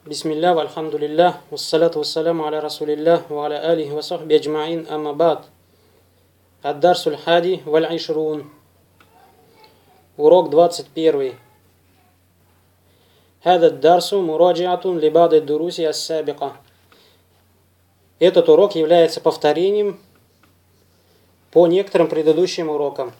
Бисмилля, вальхамдулилля, вассаляту вассаляму аля расулилля, ва аля алихи ва сахби аджмаин, амма бад. Ад-дарсуль хади валь айшрун. Урок 21. Хада дарсу мураджиатун либады дуруси ас-сабика. Этот урок является повторением по некоторым предыдущим урокам.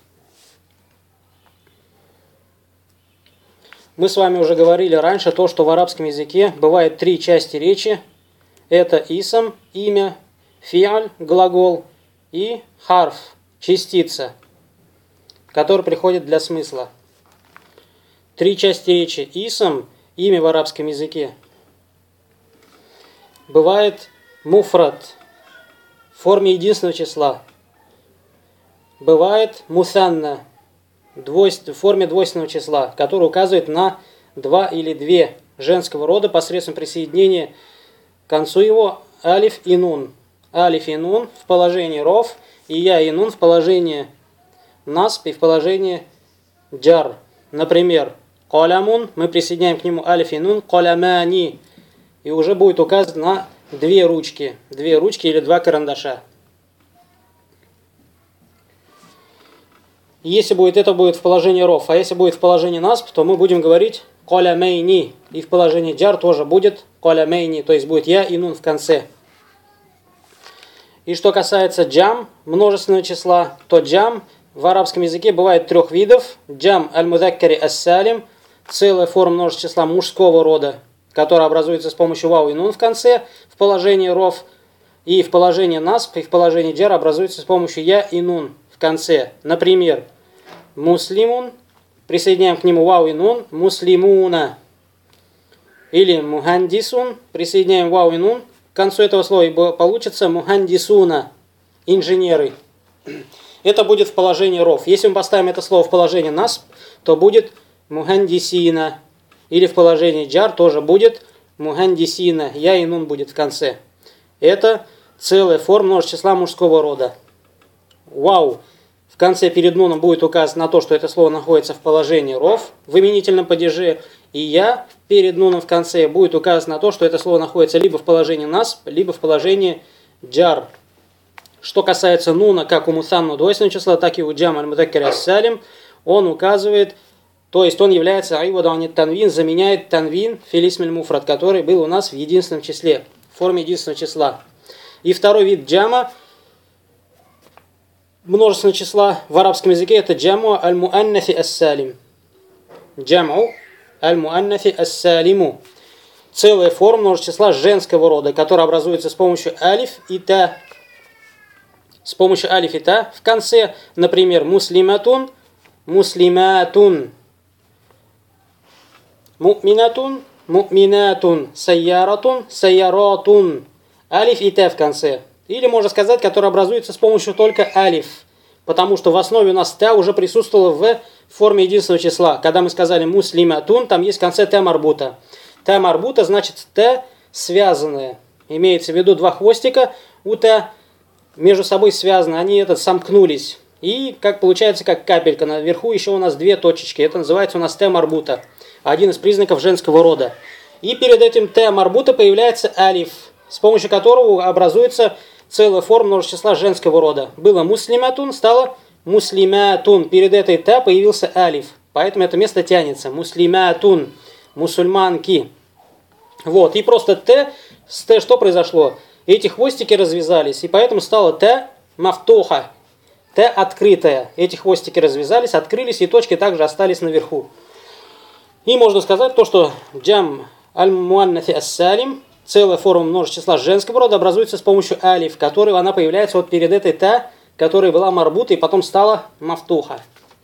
Мы с вами уже говорили раньше то, что в арабском языке бывает три части речи. Это исм, имя, фиаль, глагол и харф, частица, который приходит для смысла. Три части речи. Исм, имя в арабском языке. Бывает муфрад, в форме единственного числа. Бывает мусанна, в форме двойственного числа, который указывает на два или две женского рода посредством присоединения к концу его алиф и нун. Алиф и нун в положении роф, и я и нун в положении насб и в положении джар. Например, колямун, мы присоединяем к нему алиф и нун, колямани, и уже будет указан на две ручки или два карандаша. Если это будет в положении роф, а если будет в положении насб, то мы будем говорить колямейни. И в положении джар тоже будет колямейни, то есть будет я и нун в конце. И что касается джам, множественного числа, то джам в арабском языке бывает трех видов. Джам аль-мудаккари ас-салим, целая форма множественного числа мужского рода, которая образуется с помощью вау и нун в конце, в положении роф, и в положении насб, и в положении джар образуется с помощью я и нун в конце. Например, муслимун, присоединяем к нему вау и нун, муслимуна. Или мухандисун, присоединяем вау и нун к концу этого слова, и получится мухандисуна, инженеры. Это будет в положении роф. Если мы поставим это слово в положение насб, то будет мухандисина. Или в положении джар тоже будет мухандисина, я и нун будет в конце. Это целая форма множественного числа мужского рода. Вау в конце перед нуном будет указано на то, что это слово находится в положении роф, в именительном падеже, и я перед нуном в конце будет указано на то, что это слово находится либо в положении насб, либо в положении джар. Что касается нуна, как у мусанну двойственного числа, так и у джам аль-мудаккари ас-салим, он указывает, то есть он является айвадан танвин, заменяет танвин филисмиль муфрад, который был у нас в единственном числе, в форме единственного числа. И второй вид джама, множественного числа в арабском языке, это джаму аль-муаннафи ас-салим. Джаму аль-муаннафи ас-салиму. Целая форма множественного числа женского рода, которая образуется с помощью алиф и та. С помощью алиф и та в конце, например, муслиматун, муслиматун. Му'минатун, му'минатун. Сайяратун, сайяратун. Алиф и та в конце. Или, можно сказать, который образуется с помощью только алиф. Потому что в основе у нас та уже присутствовала в форме единственного числа. Когда мы сказали муслиматун, там есть в конце та марбута. Та марбута значит та связанная. Имеется в виду два хвостика у та между собой связаны. Они сомкнулись. И как получается, как капелька. Наверху еще у нас две точечки. Это называется у нас та марбута. Один из признаков женского рода. И перед этим та марбута появляется алиф, с помощью которого образуется целая форма множественного числа женского рода. Было муслиматун, стало муслиматун. Перед этой та появился алиф. Поэтому это место тянется. Муслиматун. Мусульманки. Вот. И просто т, с т что произошло? Эти хвостики развязались. И поэтому стало т мафтуха. Т открытая. Эти хвостики развязались, открылись, и точки также остались наверху. И можно сказать то, что джам аль-муаннафи ас-салим, целая форма множественного числа женского рода, образуется с помощью алиф, которой она появляется вот перед этой та, которая была марбута и потом стала мафтуха.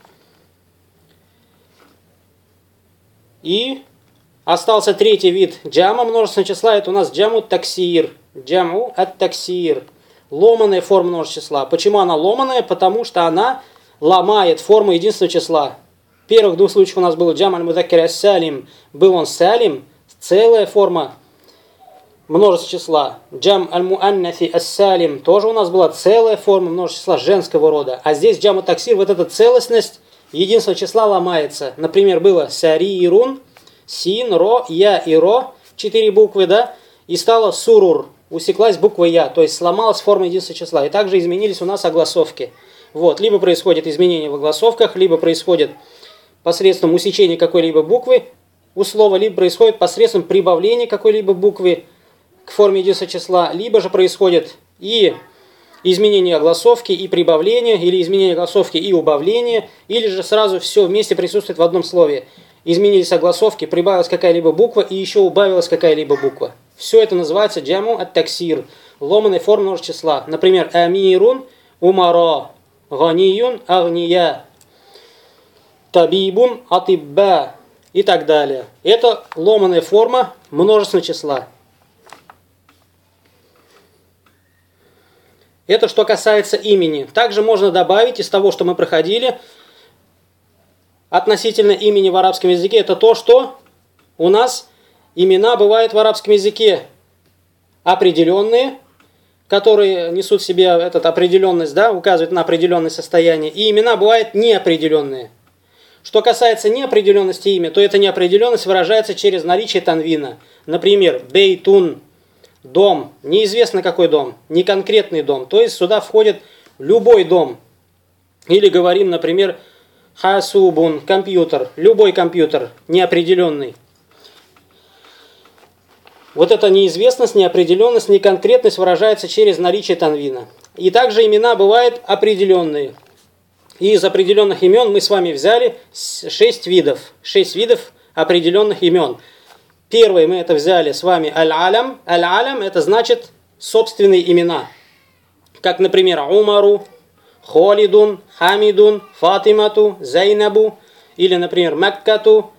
И остался третий вид джама множественного числа, это у нас джаму таксир. Джаму ат-таксир. Ломаная форма множественного числа. Почему она ломаная? Потому что она ломает форму единственного числа. В первых двух случаях у нас был джам аль-мудаккари ас-салим, был он салим, целая форма множество числа. Джам аль-муаннафи ас-салим тоже у нас была целая форма множества числа женского рода. А здесь джаму таксир, вот эта целостность единственного числа ломается. Например, было сарирун, син, ро, я и ро 4 буквы, да, и стала сурур, усеклась буква я, то есть сломалась форма единства числа. И также изменились у нас огласовки. Вот, либо происходит изменение в огласовках, либо происходит посредством усечения какой-либо буквы у слова, либо происходит посредством прибавления какой-либо буквы к форме единства числа, либо же происходит и изменение огласовки, и прибавление, или изменение огласовки и убавление, или же сразу все вместе присутствует в одном слове. Изменились огласовки, прибавилась какая-либо буква и еще убавилась какая-либо буква. Все это называется джаму ат-таксир, ломаная форма множества числа. Например, амирун, умара, ганиюн, агния, табибун, атибба и так далее. Это ломаная форма множественного числа. Это что касается имени. Также можно добавить из того, что мы проходили, относительно имени в арабском языке, это то, что у нас имена бывают в арабском языке определенные, которые несут в себе эту определенность, да, указывают на определенное состояние, и имена бывают неопределенные. Что касается неопределенности имя, то эта неопределенность выражается через наличие танвина. Например, бейтун, дом, неизвестно какой дом, не конкретный дом, то есть сюда входит любой дом. Или говорим, например, хасубун, компьютер, любой компьютер, неопределенный. Вот эта неизвестность, неопределенность, неконкретность выражается через наличие танвина. И также имена бывают определенные. И из определенных имен мы с вами взяли 6 видов. 6 видов определенных имен. Первый мы это взяли с вами аль-алям. Аль-алям это значит собственные имена. Как, например, Умару, Холидун, Хамидун, Фатимату, Зайнабу. Или, например, Маккату.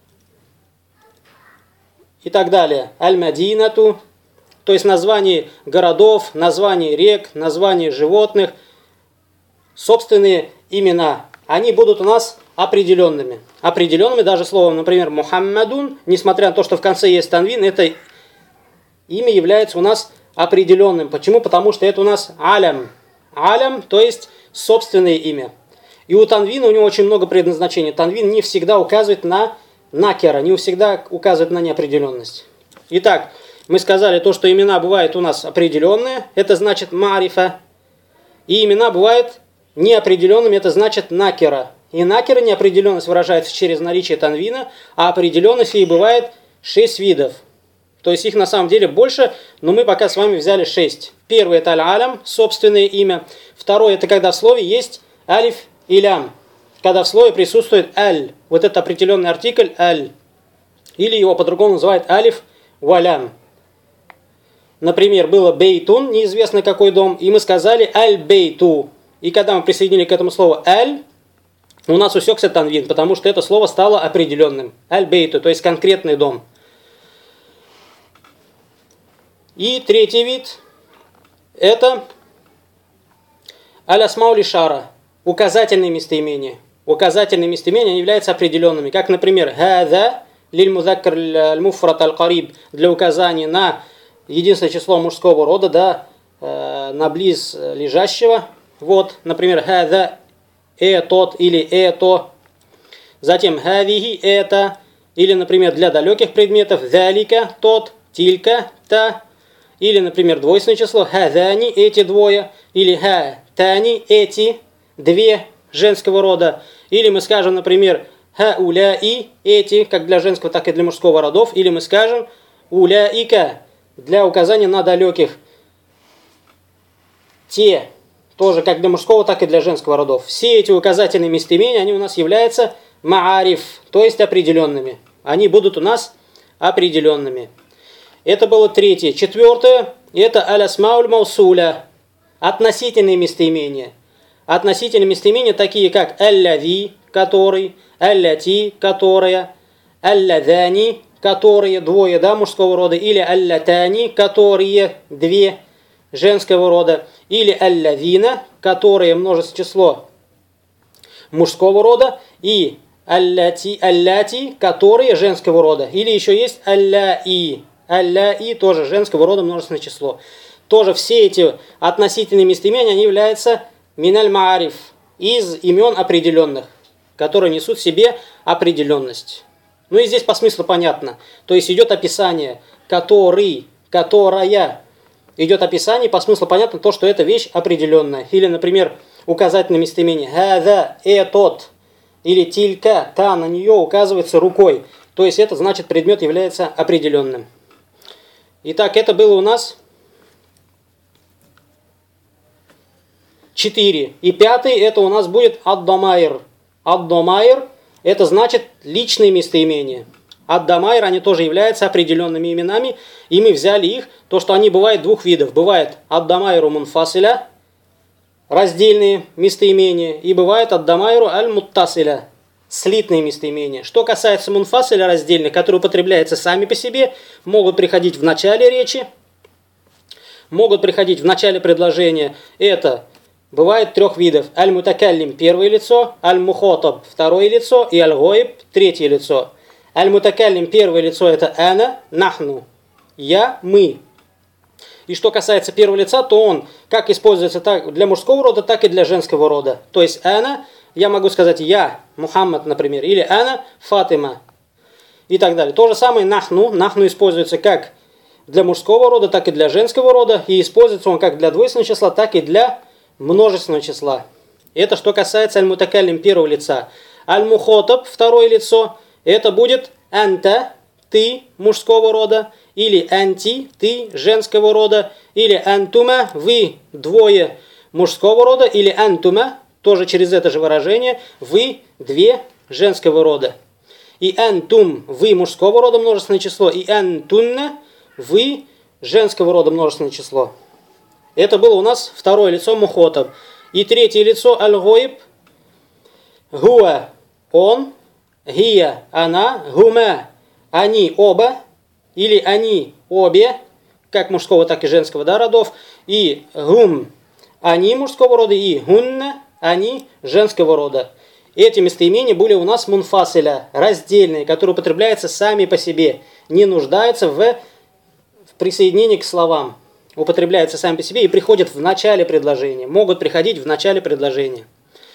И так далее. Аль-Мадинату. То есть название городов, название рек, название животных. Собственные имена. Они будут у нас определенными. Определенными даже словом, например, Мухаммадун, несмотря на то, что в конце есть танвин, это имя является у нас определенным. Почему? Потому что это у нас алям. Алям, то есть собственное имя. И у танвина у него очень много предназначений. Танвин не всегда указывает на накера, не всегда указывает на неопределенность. Итак, мы сказали то, что имена бывают у нас определенные, это значит марифа. И имена бывают неопределенными, это значит накера. И накера неопределенность выражается через наличие танвина, а определенность и бывает 6 видов. То есть их на самом деле больше, но мы пока с вами взяли 6. Первый это аль-алям, собственное имя. Второе это когда в слове есть алиф и лям. Когда в слове присутствует аль, вот это определенный артикль аль. Или его по-другому называют алиф валям. Например, было бейтун, неизвестно какой дом, и мы сказали аль-бейту. И когда мы присоединили к этому слову аль, у нас усекся танвин, потому что это слово стало определенным. Аль-бейту, то есть конкретный дом. И третий вид это аль-асмау шара, указательные местоимения. Указательные местоимения являются определенными, как, например, хаза лиль-музаккар аль-муфрат аль-кариб, для указания на единственное число мужского рода, да, на близ лежащего. Вот, например, хаза тот или то. Затем хадихи это, или, например, для далеких предметов залика тот, тилька та. Или, например, двойственное число хазани эти двое, или хатани эти две женского рода. Или мы скажем, например, хауляи эти, как для женского, так и для мужского родов. Или мы скажем уляика для указания на далеких. Те, тоже как для мужского, так и для женского родов. Все эти указательные местоимения, они у нас являются маариф, то есть определенными. Они будут у нас определенными. Это было третье. Четвертое, это аль-асмауль маусуля, относительные местоимения. Относительные местоимения такие, как аль-лади, который, аль-лати, которая, аль-ладани, которые, двое, да, мужского рода, или аль-латани, которые, две, женского рода, или аль-ладина, которые, множественное число, мужского рода, и аль-лати, которые, женского рода, или еще есть аль-лаи, аль-лаи, тоже женского рода, множественное число. Тоже все эти относительные местоимения, они являются миналь маариф, из имен определенных, которые несут в себе определенность. Ну и здесь по смыслу понятно. То есть идет описание который, которая. Идет описание, по смыслу понятно то, что эта вещь определенная. Или, например, указательное местоимение «хаза», «тот» или «тилька», «та», на нее указывается рукой. То есть это значит предмет является определенным. Итак, это было у нас 4. И 5 это у нас будет ад-дамайр. Ад-дамайр это значит личные местоимения. Ад-дамайр они тоже являются определенными именами. И мы взяли их, то что они бывают двух видов. Бывает ад-дамайру мунфасиля, раздельные местоимения. И бывает ад-дамайру аль-муттасиля, слитные местоимения. Что касается мунфасиля раздельных, которые употребляются сами по себе, могут приходить в начале речи, могут приходить в начале предложения. Это бывает трех видов. Аль-мутакаллим первое лицо, аль-мухотаб второе лицо и аль-гойб третье лицо. Аль-мутакаллим первое лицо это ана, нахну, я, мы. И что касается первого лица, то он как используется так для мужского рода, так и для женского рода. То есть ана, я могу сказать я, Мухаммад, например, или ана, Фатима и так далее. То же самое нахну. Нахну используется как для мужского рода, так и для женского рода. И используется он как для двойственного числа, так и для множественного числа. Это что касается аль-мутакаллим первого лица. Аль-мухотаб второе лицо. Это будет анта, ты мужского рода, или анти, ты женского рода, или антума, вы двое мужского рода, или антума, тоже через это же выражение, вы две женского рода. И антум, вы мужского рода множественное число, и антунна, вы женского рода множественное число. Это было у нас второе лицо мухотаб. И третье лицо аль-гойб, гуа, он, гия, она, гума, они оба, или они обе, как мужского, так и женского, да, родов, и гум, они мужского рода, и гунна, они женского рода. Эти местоимения были у нас мунфасиля, раздельные, которые употребляются сами по себе, не нуждаются в присоединении к словам, употребляются сами по себе и приходят в начале предложения, могут приходить в начале предложения.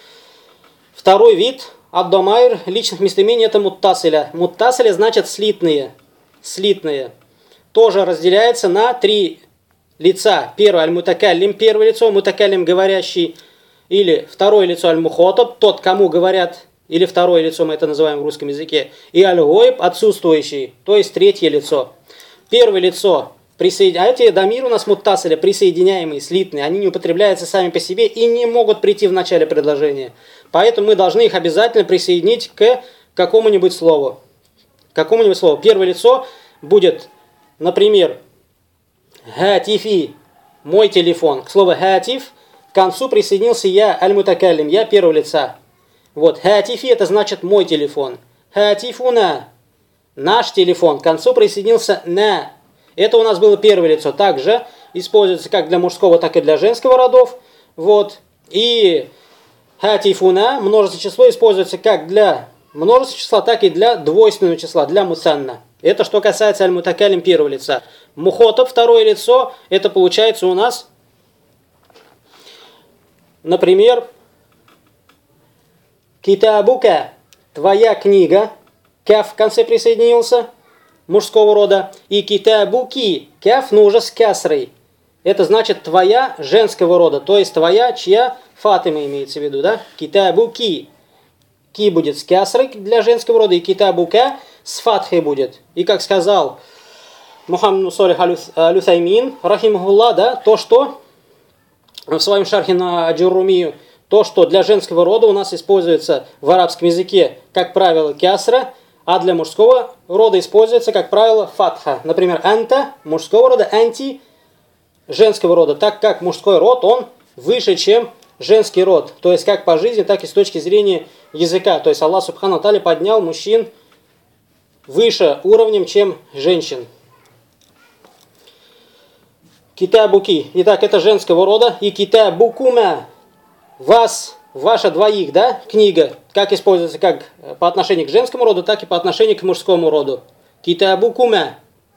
Второй вид ад-дамайр личных местоимений это муттасиля. Муттасиля значит слитные. Слитные. Тоже разделяется на три лица. Первое аль-мутакаллим, первое лицо, мутакаллим говорящий, или второе лицо аль-мухотаб, тот, кому говорят, или второе лицо мы это называем в русском языке, и аль-гойб, отсутствующий, то есть третье лицо. Первое лицо, а эти дамир у нас муттасиля, присоединяемые, слитные, они не употребляются сами по себе и не могут прийти в начале предложения. Поэтому мы должны их обязательно присоединить к какому-нибудь слову. Какому-нибудь слову. Первое лицо будет, например, хатифи, мой телефон. К слову хатиф к концу присоединился я, аль-мутакаллим, я первого лица. Вот, хатифи это значит мой телефон. Хатифуна, наш телефон. К концу присоединился на. Это у нас было первое лицо. Также используется как для мужского, так и для женского родов. Вот. И хатифуна, множественное число, используется как для множественного числа, так и для двойственного числа, для мусанна. Это что касается аль-мутакаллим первого лица. Мухотаб второе лицо, это получается у нас, например, китабука, твоя книга, каф в конце присоединился, мужского рода, и китабуки, каф, но уже с касрой. Это значит твоя женского рода, то есть твоя, чья Фатима имеется в виду, да? Китабуки. Ки будет с касрой для женского рода, и китабука с фатхой будет. И как сказал Мухаммад Салих аль-Уthаймин, рахимахуллах, да, то, что в своем шархе на Аджуррумию, то, что для женского рода у нас используется в арабском языке, как правило, касра, а для мужского рода используется, как правило, фатха. Например, анта мужского рода, анти женского рода, так как мужской род, он выше, чем женский род. То есть как по жизни, так и с точки зрения языка. То есть Аллах Субхану Тааля поднял мужчин выше уровнем, чем женщин. Китабуки. Итак, это женского рода. И китабукума. Вас, ваша двоих, да, книга. Как используется как по отношению к женскому роду, так и по отношению к мужскому роду. Китабукума.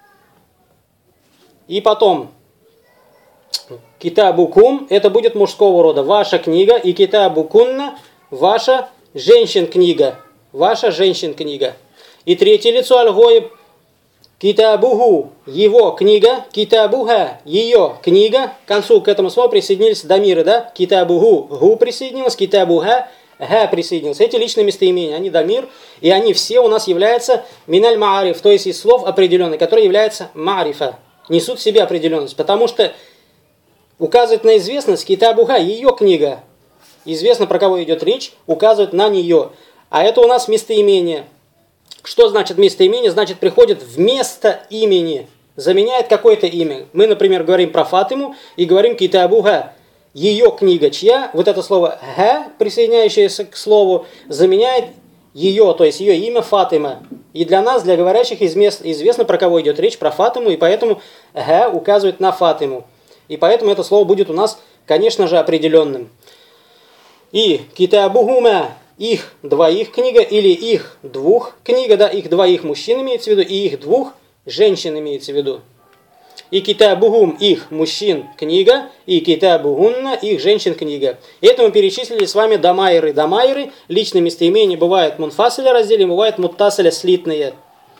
И потом китабукум, это будет мужского рода. Ваша книга. И китабукунна, ваша женщин-книга. Ваша женщин-книга. И третье лицо аль-гойб. Китабуху, его книга, китабуха, ее книга. К концу к этому слову присоединились дамиры, да? Китабуху, гу присоединилось, китабуха, га присоединилось. Эти личные местоимения, они дамир, и они все у нас являются миналь маариф, то есть из слов определенных, которые являются маарифа, несут в себе определенность, потому что указывает на известность китабуха, ее книга. Известно, про кого идет речь, указывает на нее. А это у нас местоимение. Что значит местоимение? Значит, приходит вместо имени, заменяет какое-то имя. Мы, например, говорим про Фатиму и говорим китабуха, ее книга, чья. Вот это слово га, присоединяющееся к слову, заменяет ее, то есть ее имя Фатима. И для нас, для говорящих, известно, про кого идет речь, про Фатиму, и поэтому га указывает на Фатиму. И поэтому это слово будет у нас, конечно же, определенным. И китабухума, их двоих книга, или их двух книга, да, их двоих мужчин имеется в виду, и их двух женщин имеется в виду. И китабухум, их мужчин книга, и китабухунна, их женщин книга. Это мы перечислили с вами дамайры. Дамайры, личные местоимения, бывают мунфасиля разделе, бывают муттасиля слитные.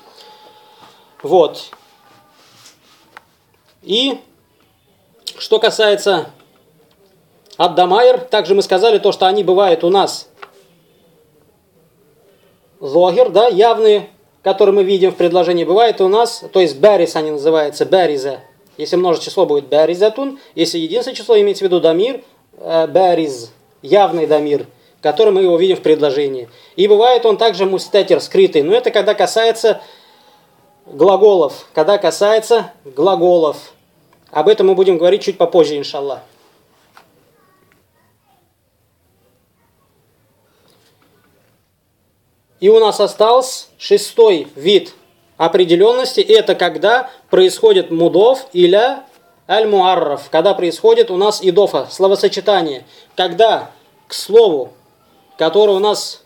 Вот. И что касается ад-дамайр, также мы сказали то, что они бывают у нас зогир, да, явные, которые мы видим в предложении, бывает у нас, то есть барис они называются, бариза. Если множество число будет баризатун, если единственное число имеется в виду дамир, бариз, явный дамир, который мы его видим в предложении. И бывает он также мустатир, скрытый, но это когда касается глаголов, Об этом мы будем говорить чуть попозже, иншаллах. И у нас остался шестой вид определенности. Это когда происходит мудоф иля аль-муарраф. Когда происходит у нас идофа, словосочетание. Когда к слову, которое у нас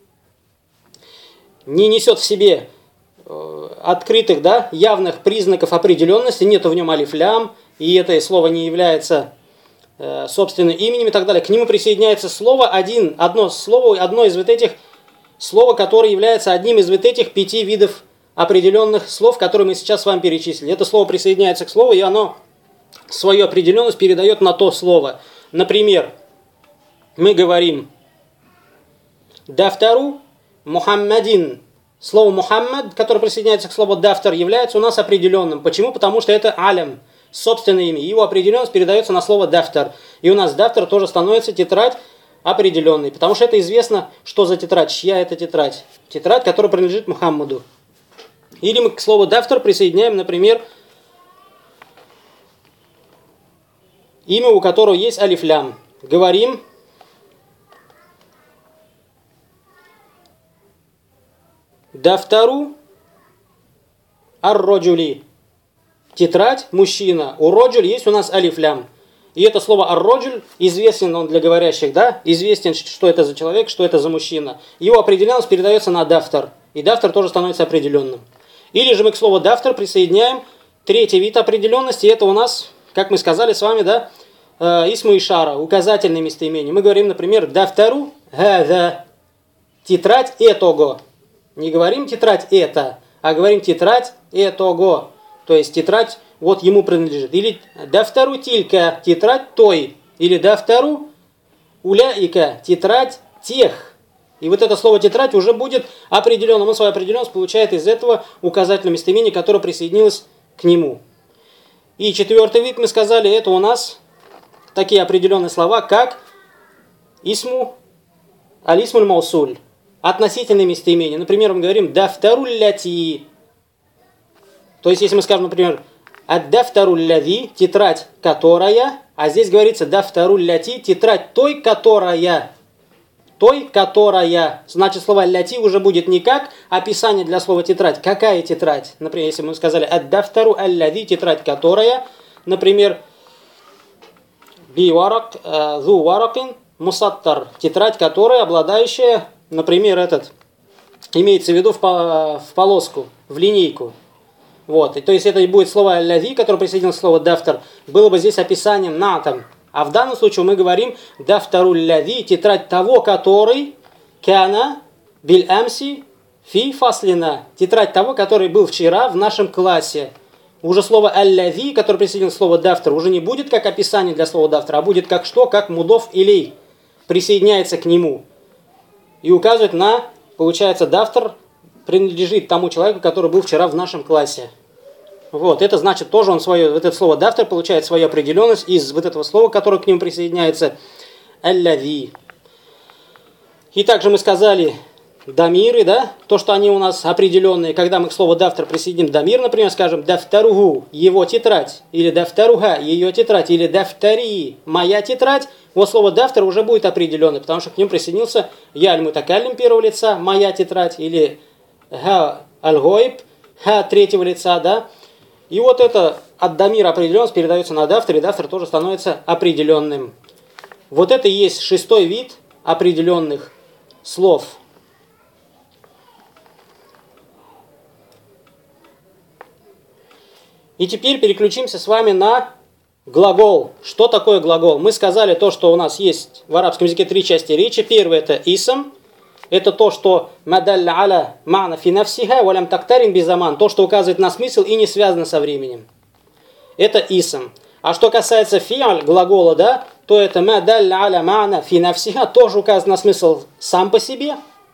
не несет в себе открытых, да, явных признаков определенности, нету в нем алиф-лям, и это слово не является собственным именем и так далее. К нему присоединяется одно из вот этих слово, которое является одним из вот этих 5 видов определенных слов, которые мы сейчас с вами перечислили. Это слово присоединяется к слову, и оно свою определенность передает на то слово. Например, мы говорим «дафтару Мухаммадин». Слово «Мухаммад», которое присоединяется к слову «дафтар», является у нас определенным. Почему? Потому что это алям, собственное имя. Его определенность передается на слово «дафтар». И у нас «дафтар» тоже становится тетрадь определенный, потому что это известно, что за тетрадь, чья это тетрадь. Тетрадь, которая принадлежит Мухаммаду. Или мы к слову «дафтар» присоединяем, например, имя, у которого есть алиф-лям. Говорим «дафтару ар-роджули». Тетрадь мужчина. У роджуль есть у нас алиф-лям. И это слово ар-роджуль известен он для говорящих, да? Известен, что это за человек, что это за мужчина. Его определенность передается на дафтар. И дафтар тоже становится определенным. Или же мы к слову дафтар присоединяем третий вид определенности. Это у нас, как мы сказали с вами, да, исму ишара, указательное местоимение. Мы говорим, например, дафтару хаза, тетрадь этого. Не говорим тетрадь это, а говорим тетрадь этого. То есть тетрадь вот ему принадлежит. Или дафтару тилька, тетрадь той. Или дафтару уляика, тетрадь тех. И вот это слово тетрадь уже будет определенным. Он свою определенность получает из этого указательного местоимения, которое присоединилось к нему. И четвертый вид, мы сказали, это у нас такие определенные слова, как исму алисмуль маусуль. Относительные местоимения. Например, мы говорим дафтару ляти. То есть, если мы скажем, например, ад-дафтару ляви, тетрадь которая, а здесь говорится дафтару ляти, тетрадь той, которая. Той, которая. Значит, слово ляти уже будет не как описание для слова тетрадь. Какая тетрадь? Например, если мы сказали ад-дафтару аль-ляви, тетрадь которая, например, би-варак, зу-варакин, мусаттар, тетрадь которая, обладающая, например, имеется в виду в полоску, в линейку. Вот. И, то есть это будет слово «ляви», которое присоединилось к слову «дафтар», было бы здесь описанием «на» там. А в данном случае мы говорим «дафтару ляви», тетрадь того, который «кяна биль амси Фи фаслина. Тетрадь того, который был вчера в нашем классе. Уже слово аллави, которое присоединилось к слову дафтар, уже не будет как описание для слова дафтар, а будет как что? Как мудоф илей. Присоединяется к нему. И указывает на, получается, дафтар принадлежит тому человеку, который был вчера в нашем классе. Вот, это значит тоже он свое, вот это слово дафтар получает свою определенность из вот этого слова, которое к нему присоединяется, аллави. И также мы сказали дамиры, да, то, что они у нас определенные, когда мы к слову дафтар присоединим дамир, например, скажем дафтаругу, его тетрадь, или дафтаруга, ее тетрадь, или дафтари, моя тетрадь, вот слово дафтар уже будет определенный, потому что к нему присоединился я аль-мутакаллим первого лица, моя тетрадь, или га аль-гойб, ха третьего лица, да. И вот это от дамира определенность передается на дафтар, и дафтар тоже становится определенным. Вот это и есть шестой вид определенных слов. И теперь переключимся с вами на глагол. Что такое глагол? Мы сказали то, что у нас есть в арабском языке три части речи. Первое это исм. Это то, что мадалля аля ма'на фи нафсиха валям тактарин бизаман. То, что указывает на смысл и не связано со временем. Это исм. А что касается фи'аль, глагола, да, то это мадалля аля ма'на фи нафсиха, тоже указывает на смысл сам по себе.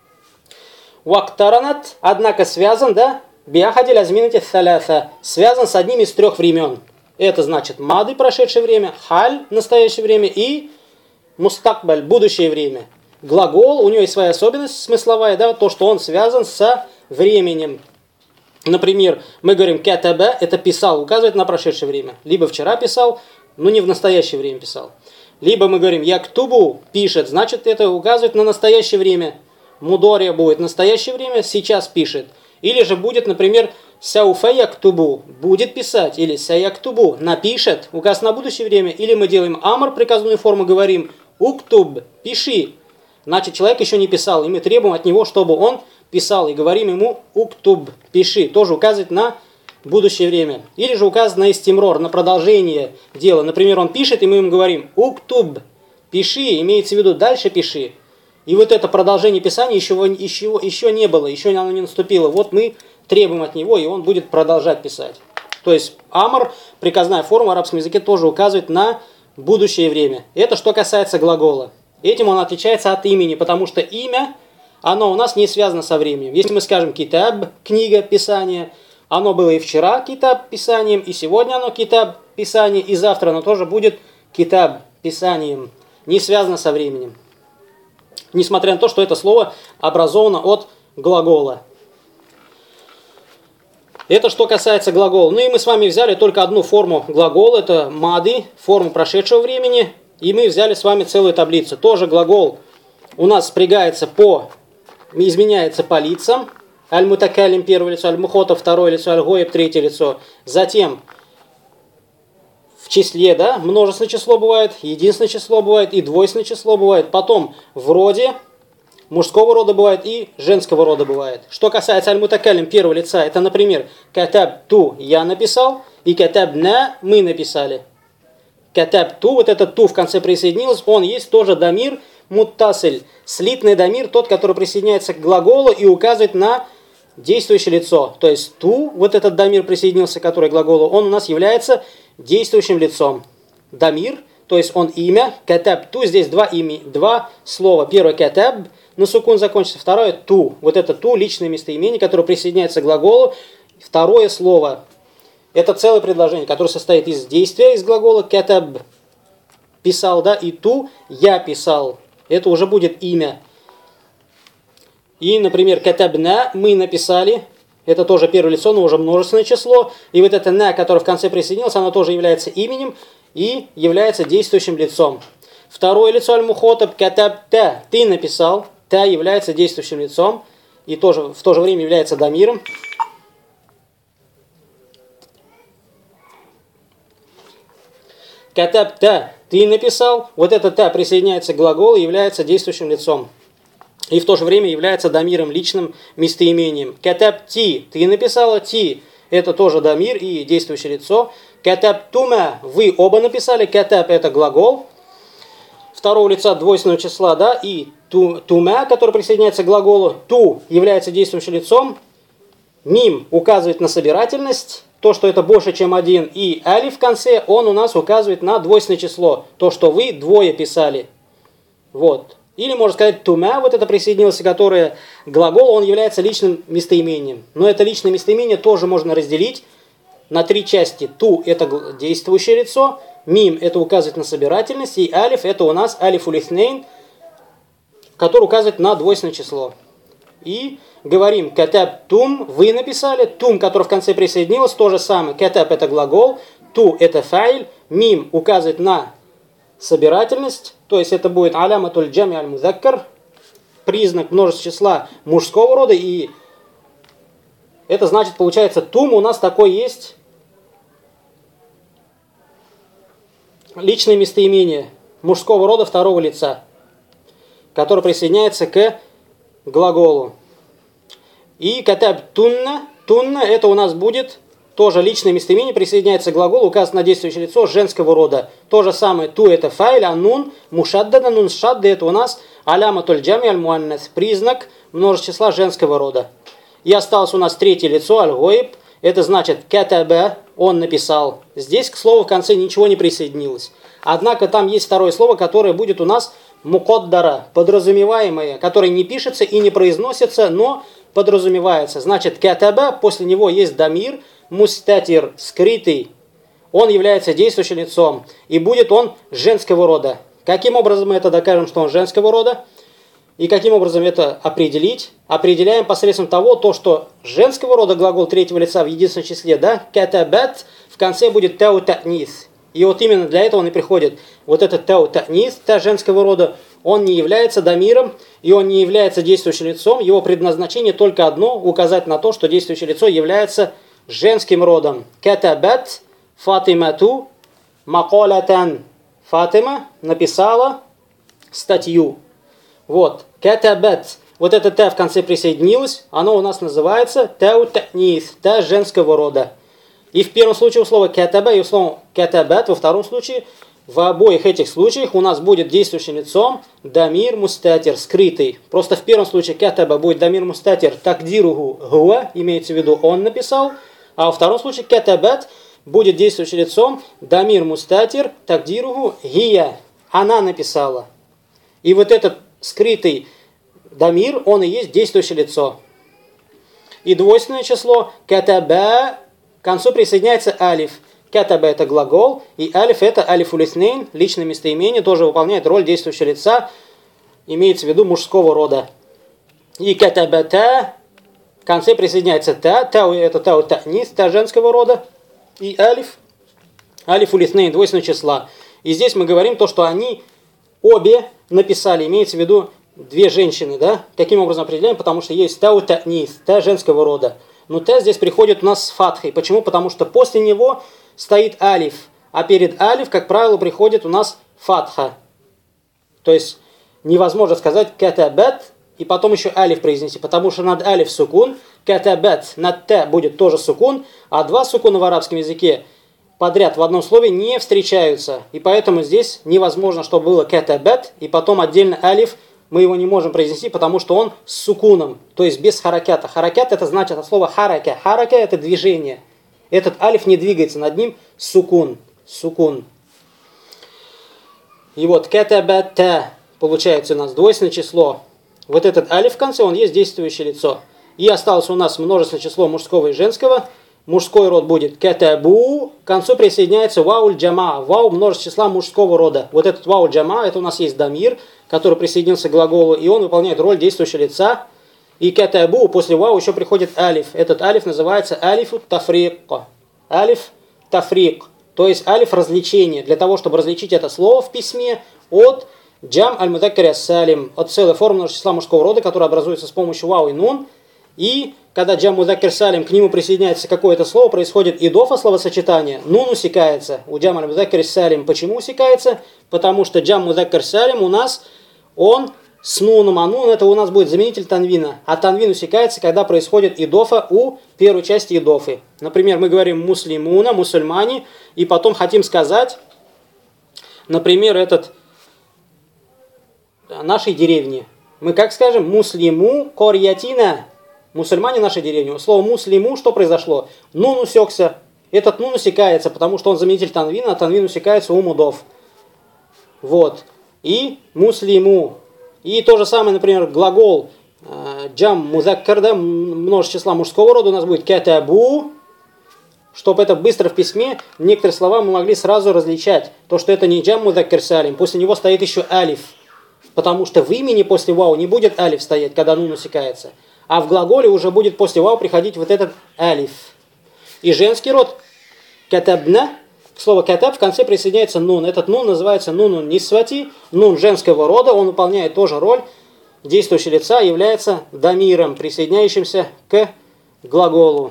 Вактаранат, однако связан, да, биахадиль азминати саляса, связан с одним из трех времен. Это значит мады, прошедшее время, халь, настоящее время, и мустакбаль, будущее время. Глагол, у него есть своя особенность смысловая, да, то, что он связан со временем. Например, мы говорим катаба, это писал, указывает на прошедшее время. Либо вчера писал, но не в настоящее время писал. Либо мы говорим яктубу, пишет, значит это указывает на настоящее время. Мудория будет настоящее время, сейчас пишет. Или же будет, например, сауфа яктубу, будет писать, или саяктубу, напишет, указ на будущее время. Или мы делаем амр, приказную форму, говорим уктуб, пиши. Значит, человек еще не писал, и мы требуем от него, чтобы он писал, и говорим ему уктуб, пиши, тоже указывает на будущее время. Или же указывает на истимрор, на продолжение дела. Например, он пишет, и мы ему говорим уктуб, пиши, имеется в виду дальше пиши. И вот это продолжение писания еще не было, еще оно не наступило. Вот мы требуем от него, и он будет продолжать писать. То есть амр, приказная форма в арабском языке, тоже указывает на будущее время. Это что касается глагола. Этим он отличается от имени, потому что имя, оно у нас не связано со временем. Если мы скажем китаб, книга, писание, оно было и вчера китаб писанием, и сегодня оно китаб писание, и завтра оно тоже будет китаб писанием. Не связано со временем. Несмотря на то, что это слово образовано от глагола. Это что касается глагола. Ну и мы с вами взяли только одну форму глагола, это мады, форму прошедшего времени. И мы взяли с вами целую таблицу. Тоже глагол у нас спрягается изменяется по лицам. Аль-мутакалим первое лицо, аль-мухота второе лицо, аль-гоеб третье лицо. Затем в числе, да, множественное число бывает, единственное число бывает и двойственное число бывает. Потом в роде мужского рода бывает и женского рода бывает. Что касается аль-мутакалим первого лица, это, например, катаб ту я написал и катаб на мы написали. Катаб ту, вот этот ту в конце присоединился, он есть тоже дамир муттасиль, слитный дамир, тот, который присоединяется к глаголу и указывает на действующее лицо. То есть ту, вот этот дамир присоединился, который к глаголу, он у нас является действующим лицом. Дамир, то есть он имя, катаб ту, здесь два слова. Первое катаб, на сукун закончится, второе ту. Вот это ту, личное местоимение, которое присоединяется к глаголу. Второе слово, это целое предложение, которое состоит из действия, из глагола катаб, писал, да, и ту, я писал. Это уже будет имя. И, например, катабна, мы написали, это тоже первое лицо, но уже множественное число. И вот это на, которое в конце присоединилось, оно тоже является именем и является действующим лицом. Второе лицо аль-мухотаб, катабта, ты написал, та является действующим лицом и тоже в то же время является дамиром. Катабта, ты написал, вот это та присоединяется к глаголу и является действующим лицом. И в то же время является дамиром, личным местоимением. Катабти, ты написала, ти, это тоже дамир и действующее лицо. Катабтума, вы оба написали, катаб это глагол. второго лица двойственного числа, да, и тума, который присоединяется к глаголу, ту является действующим лицом, мим указывает на собирательность, то, что это больше, чем один, и алиф в конце, он у нас указывает на двойственное число, то, что вы двое писали. Вот. Или, можно сказать, тума, вот это присоединился, которое глагол, он является личным местоимением. Но это личное местоимение тоже можно разделить на три части. Ту – это действующее лицо, мим – это указывает на собирательность, и алиф – это у нас алиф улихнейн, который указывает на двойственное число. И говорим катаб тум, вы написали, тум, который в конце присоединилось, то же самое. Катаб – это глагол, ту – это файль, мим указывает на собирательность, то есть это будет аляматуль джами аль-музаккар, признак множества числа мужского рода, и это значит, получается, тум у нас такой есть личное местоимение мужского рода второго лица, которое присоединяется к глаголу. И катаб тунна, тунна это у нас будет тоже личное местоимение, присоединяется к глаголу, указано на действующее лицо женского рода. То же самое, ту это файль, а нун, мушаддада, нун шадда это у нас аляматуль джами аль-муаннас, признак множества числа женского рода. И осталось у нас третье лицо, аль-гойб, это значит катаба, он написал. Здесь к слову в конце ничего не присоединилось. Однако там есть второе слово, которое будет у нас мукоддара, подразумеваемое, которое не пишется и не произносится, но подразумевается. Значит, катаба, после него есть дамир, мустатир, скрытый, он является действующим лицом, и будет он женского рода. Каким образом мы это докажем, что он женского рода? И каким образом это определить? Определяем посредством того, то, что женского рода глагол третьего лица в единственном числе, да, катабат, в конце будет тау та'нис. И вот именно для этого он и приходит. Вот этот тау та'нис, та женского рода, он не является дамиром, и он не является действующим лицом. Его предназначение только одно, указать на то, что действующее лицо является женским родом. Катабат Фатимату макалатан. Фатима написала статью. Вот. Катабат. Вот это та в конце присоединилось. Оно у нас называется тау та'нис, та женского рода. И в первом случае у слова катаба и у слова катабат, во втором случае, в обоих этих случаях у нас будет действующим лицом дамир мустатир, скрытый. Просто в первом случае катаба будет дамир мустатир такдиругу гуа, имеется в виду он написал. А во втором случае катабат будет действующим лицом дамир мустатир такдиругу гия, она написала. И вот этот скрытый дамир, он и есть действующее лицо. И двойственное число катаба, к концу присоединяется алиф. Катаба это глагол, и алиф это алиф улиснейн, личное местоимение, тоже выполняет роль действующего лица, имеется в виду мужского рода. И катабата, в конце присоединяется та, тау это тау та'нис, та женского рода, и алиф улиснейн, двойственного числа. И здесь мы говорим то, что они обе написали, имеется в виду две женщины, да? Каким образом определяем? Потому что есть тау та'нис, та женского рода. Но та здесь приходит у нас с фатхой. Почему? Потому что после него стоит алиф, а перед алиф, как правило, приходит у нас фатха. То есть невозможно сказать катабат и потом еще алиф произнести, потому что над алиф сукун, катабат над та будет тоже сукун, а два сукуна в арабском языке подряд в одном слове не встречаются. И поэтому здесь невозможно, чтобы было катабат и потом отдельно алиф, мы его не можем произнести, потому что он с сукуном, то есть без харакята. Харакят это значит от слова харака. Харака это движение. Этот алиф не двигается, над ним сукун. Сукун. И вот катабата получается у нас двойственное число. Вот этот алиф в конце, он есть действующее лицо. И осталось у нас множественное число мужского и женского. Мужской род будет катабу. К концу присоединяется вауль джама. Вау множество числа мужского рода. Вот этот вауль джама, это у нас есть дамир, который присоединился к глаголу, и он выполняет роль действующего лица. И катабу, после вау еще приходит алиф. Этот алиф называется алифу тафрик. Алиф тафрик. То есть алиф различения. Для того, чтобы различить это слово в письме от джам аль-мудаккар ас-салим, от целой формы множества числа мужского рода, которая образуется с помощью вау и нун. И когда джам мудаккар салим, к нему присоединяется какое-то слово, происходит идофа, словосочетание, нун усекается у джам аль-мудаккар салим. Почему усекается? Потому что джам мудаккар салим у нас, он с нуном, а нун это у нас будет заменитель танвина. А танвин усекается, когда происходит идофа у первой части идофы. Например, мы говорим муслимуна, мусульмане, и потом хотим сказать, например, этот нашей деревни. Мы как скажем? Муслиму корьятина. Мусульмане нашей деревни. Слово муслиму, что произошло? Нун усекся. Этот нун усекается, потому что он заменитель танвина, а танвин усекается у мудов. Вот. И муслиму. И то же самое, например, глагол джам музаккар, да, множество числа мужского рода у нас будет катабу. Чтобы это быстро в письме, некоторые слова мы могли сразу различать. То, что это не джам музаккар салим, после него стоит еще алиф. Потому что в имени после вау не будет алиф стоять, когда нун усекается. А в глаголе уже будет после вау приходить вот этот алиф. И женский род катабна, к слову катаб в конце присоединяется нун. Этот нун называется нунун нисвати, нун женского рода. Он выполняет тоже роль действующего лица, является дамиром, присоединяющимся к глаголу.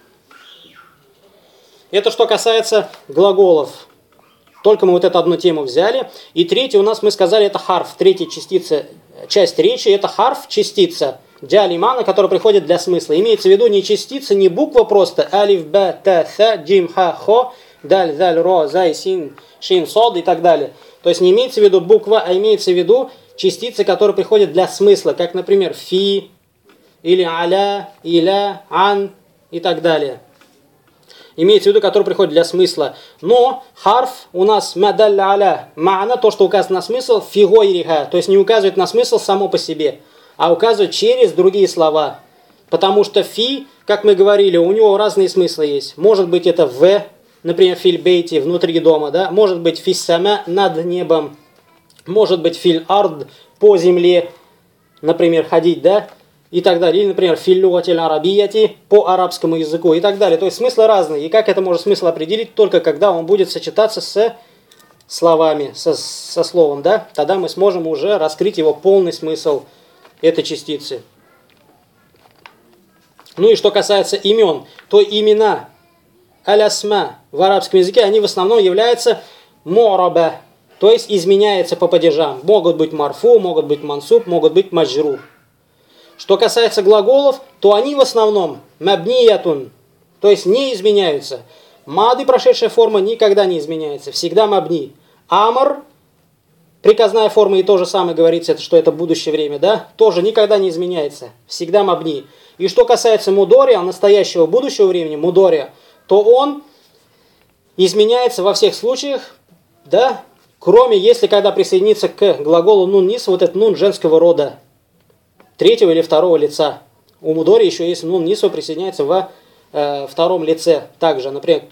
Это что касается глаголов. Только мы вот эту одну тему взяли. И третье у нас, мы сказали, это харф. Третья частица, часть речи, это харф, частица. Джалимана, которая приходит для смысла. Имеется в виду не частица, не буква просто. Алиф, ба, та, са, джим, ха, хо, даль, заль, ро, зай, син, шин, сод и так далее. То есть не имеется в виду буква, а имеется в виду частицы, которые приходят для смысла. Как, например, фи, или аля, иля, ан и так далее. Имеется в виду, который приходит для смысла. Но харф у нас мадалля аля ма'на, то, что указывает на смысл, фигойриха, то есть не указывает на смысл само по себе, а указывает через другие слова. Потому что фи, как мы говорили, у него разные смыслы есть. Может быть это в, например, фильбейти, внутри дома, да? Может быть фиссама, над небом. Может быть филь ард, по земле, например, ходить, да? И так далее. Или, например, филлюатиль арабияти, по арабскому языку и так далее. То есть смыслы разные. И как это можно смысл определить? Только когда он будет сочетаться с словами, со словом, да? Тогда мы сможем уже раскрыть его полный смысл этой частицы. Ну и что касается имен, то имена алясма в арабском языке, они в основном являются мораба, то есть изменяются по падежам. Могут быть марфу, могут быть мансуб, могут быть маджрур. Что касается глаголов, то они в основном мабниятун, то есть не изменяются. Мады, прошедшая форма, никогда не изменяется, всегда мабни. Амр, приказная форма, и то же самое говорится, что это будущее время, да, тоже никогда не изменяется, всегда мабни. И что касается мудория, настоящего будущего времени, мудория, то он изменяется во всех случаях, да, кроме если когда присоединится к глаголу нун нис, вот этот нун женского рода, третьего или второго лица. У мудори еще есть нун нисва, присоединяется во втором лице. Также, например,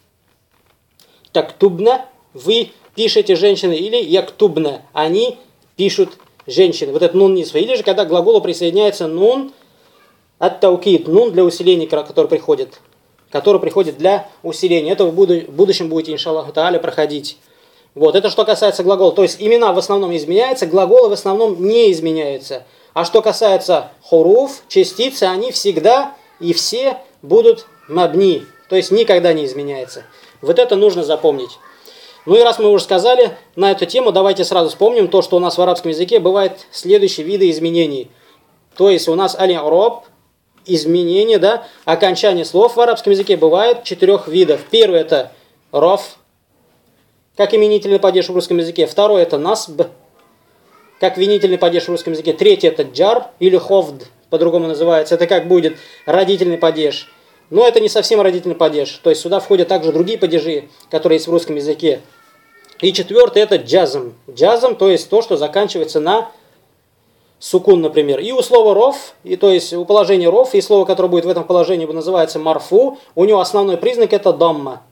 тактубна, вы пишете женщины, или яктубна, они пишут женщины. Вот это нун нисва. Или же, когда к глаголу присоединяется нун ат-таукид, нун для усиления, который приходит для усиления. Это вы в будущем будете, иншаллаху тааля, проходить. Вот, это что касается глагола. То есть имена в основном изменяются, глаголы в основном не изменяются. А что касается хуруф, частицы, они всегда и все будут мабни, то есть никогда не изменяются. Вот это нужно запомнить. Ну и раз мы уже сказали на эту тему, давайте сразу вспомним то, что у нас в арабском языке бывают следующие виды изменений. То есть у нас аль-роб, изменения, да, окончание слов в арабском языке бывает 4 видов. Первый это роф, как именительный падеж в русском языке. Второй это насб, как винительный падеж в русском языке. Третий это джар или ховд, по-другому называется. Это как будет родительный падеж. Но это не совсем родительный падеж. То есть сюда входят также другие падежи, которые есть в русском языке. И четвертый это джазм. Джазм, то есть то, что заканчивается на сукун, например. И у слова роф, и то есть у положения роф, и слово, которое будет в этом положении, называется марфу, у него основной признак это дамма.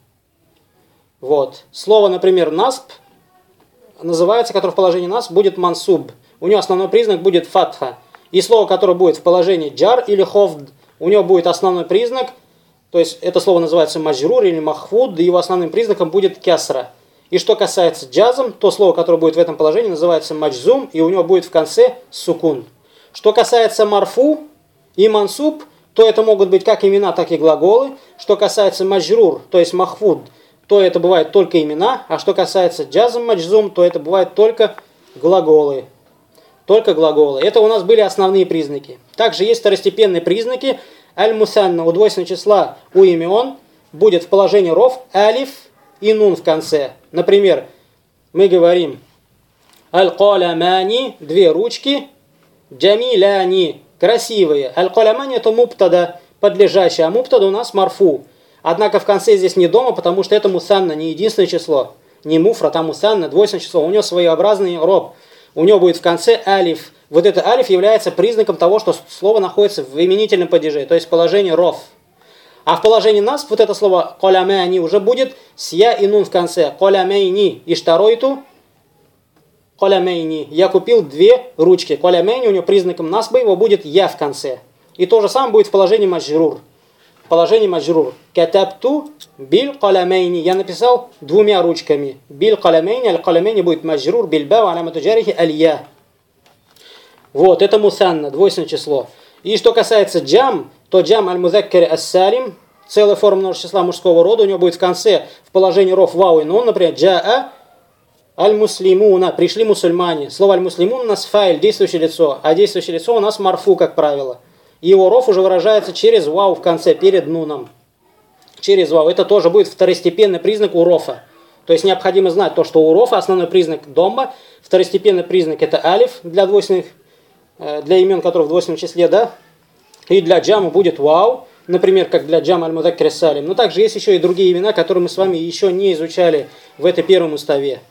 Вот. Слово, например, насб, называется, которое в положении нас будет мансуб. У него основной признак будет фатха. И слово, которое будет в положении джар или ховд, у него будет основной признак, то есть это слово называется маджрур или махфуд, и его основным признаком будет кясра. И что касается джазм, то слово, которое будет в этом положении, называется маджзум, и у него будет в конце сукун. Что касается марфу и мансуб, то это могут быть как имена, так и глаголы. Что касается маджрур, то есть махфуд, то это бывает только имена, а что касается джазм маджзум, то это бывает только глаголы. Только глаголы. Это у нас были основные признаки. Также есть второстепенные признаки. Аль-мусанна, у двойственного числа у имен будет в положении ров алиф и нун в конце. Например, мы говорим Аль-калямани, две ручки. Джамиляни, красивые. Аль-калямани это мубтада, подлежащий, а мубтада у нас марфу. Однако в конце здесь не дома, потому что это мусанна, не единственное число. Не муфра, там мусанна, двойственное число. У него своеобразный роб. У него будет в конце алиф. Вот это алиф является признаком того, что слово находится в именительном падеже, то есть положение роф. А в положении нас вот это слово колямэни уже будет с я и нун в конце. Колямэйни иштаройту колямэйни. Я купил две ручки. Колямэйни, у него признаком насба его будет я в конце. И то же самое будет в положении маджрур. Положение маджрур. Катабту биль колямэйни. Я написал двумя ручками. Биль колямэйни, аль-колямэйни будет маджрур, бильба, алямату джарихи, аль-я. Вот, это мусанна, двойственное число. И что касается джам, то джам аль-музаккари ас-салим, целая форма множества числа мужского рода, у него будет в конце в положении роф вау и нун, например, джаа аль-муслимуна, пришли мусульмане. Слово аль-муслимун у нас файль, действующее лицо, а действующее лицо у нас марфу, как правило. И его роф уже выражается через вау в конце, перед нуном. Через вау. Это тоже будет второстепенный признак у рофа. То есть необходимо знать то, что у рофа основной признак домба, второстепенный признак это алиф для двойственных, для имен, которые в двойственном числе, да, и для джама будет вау, например, как для джама аль-мудаккар салим. Но также есть еще и другие имена, которые мы с вами еще не изучали в этой первом уставе.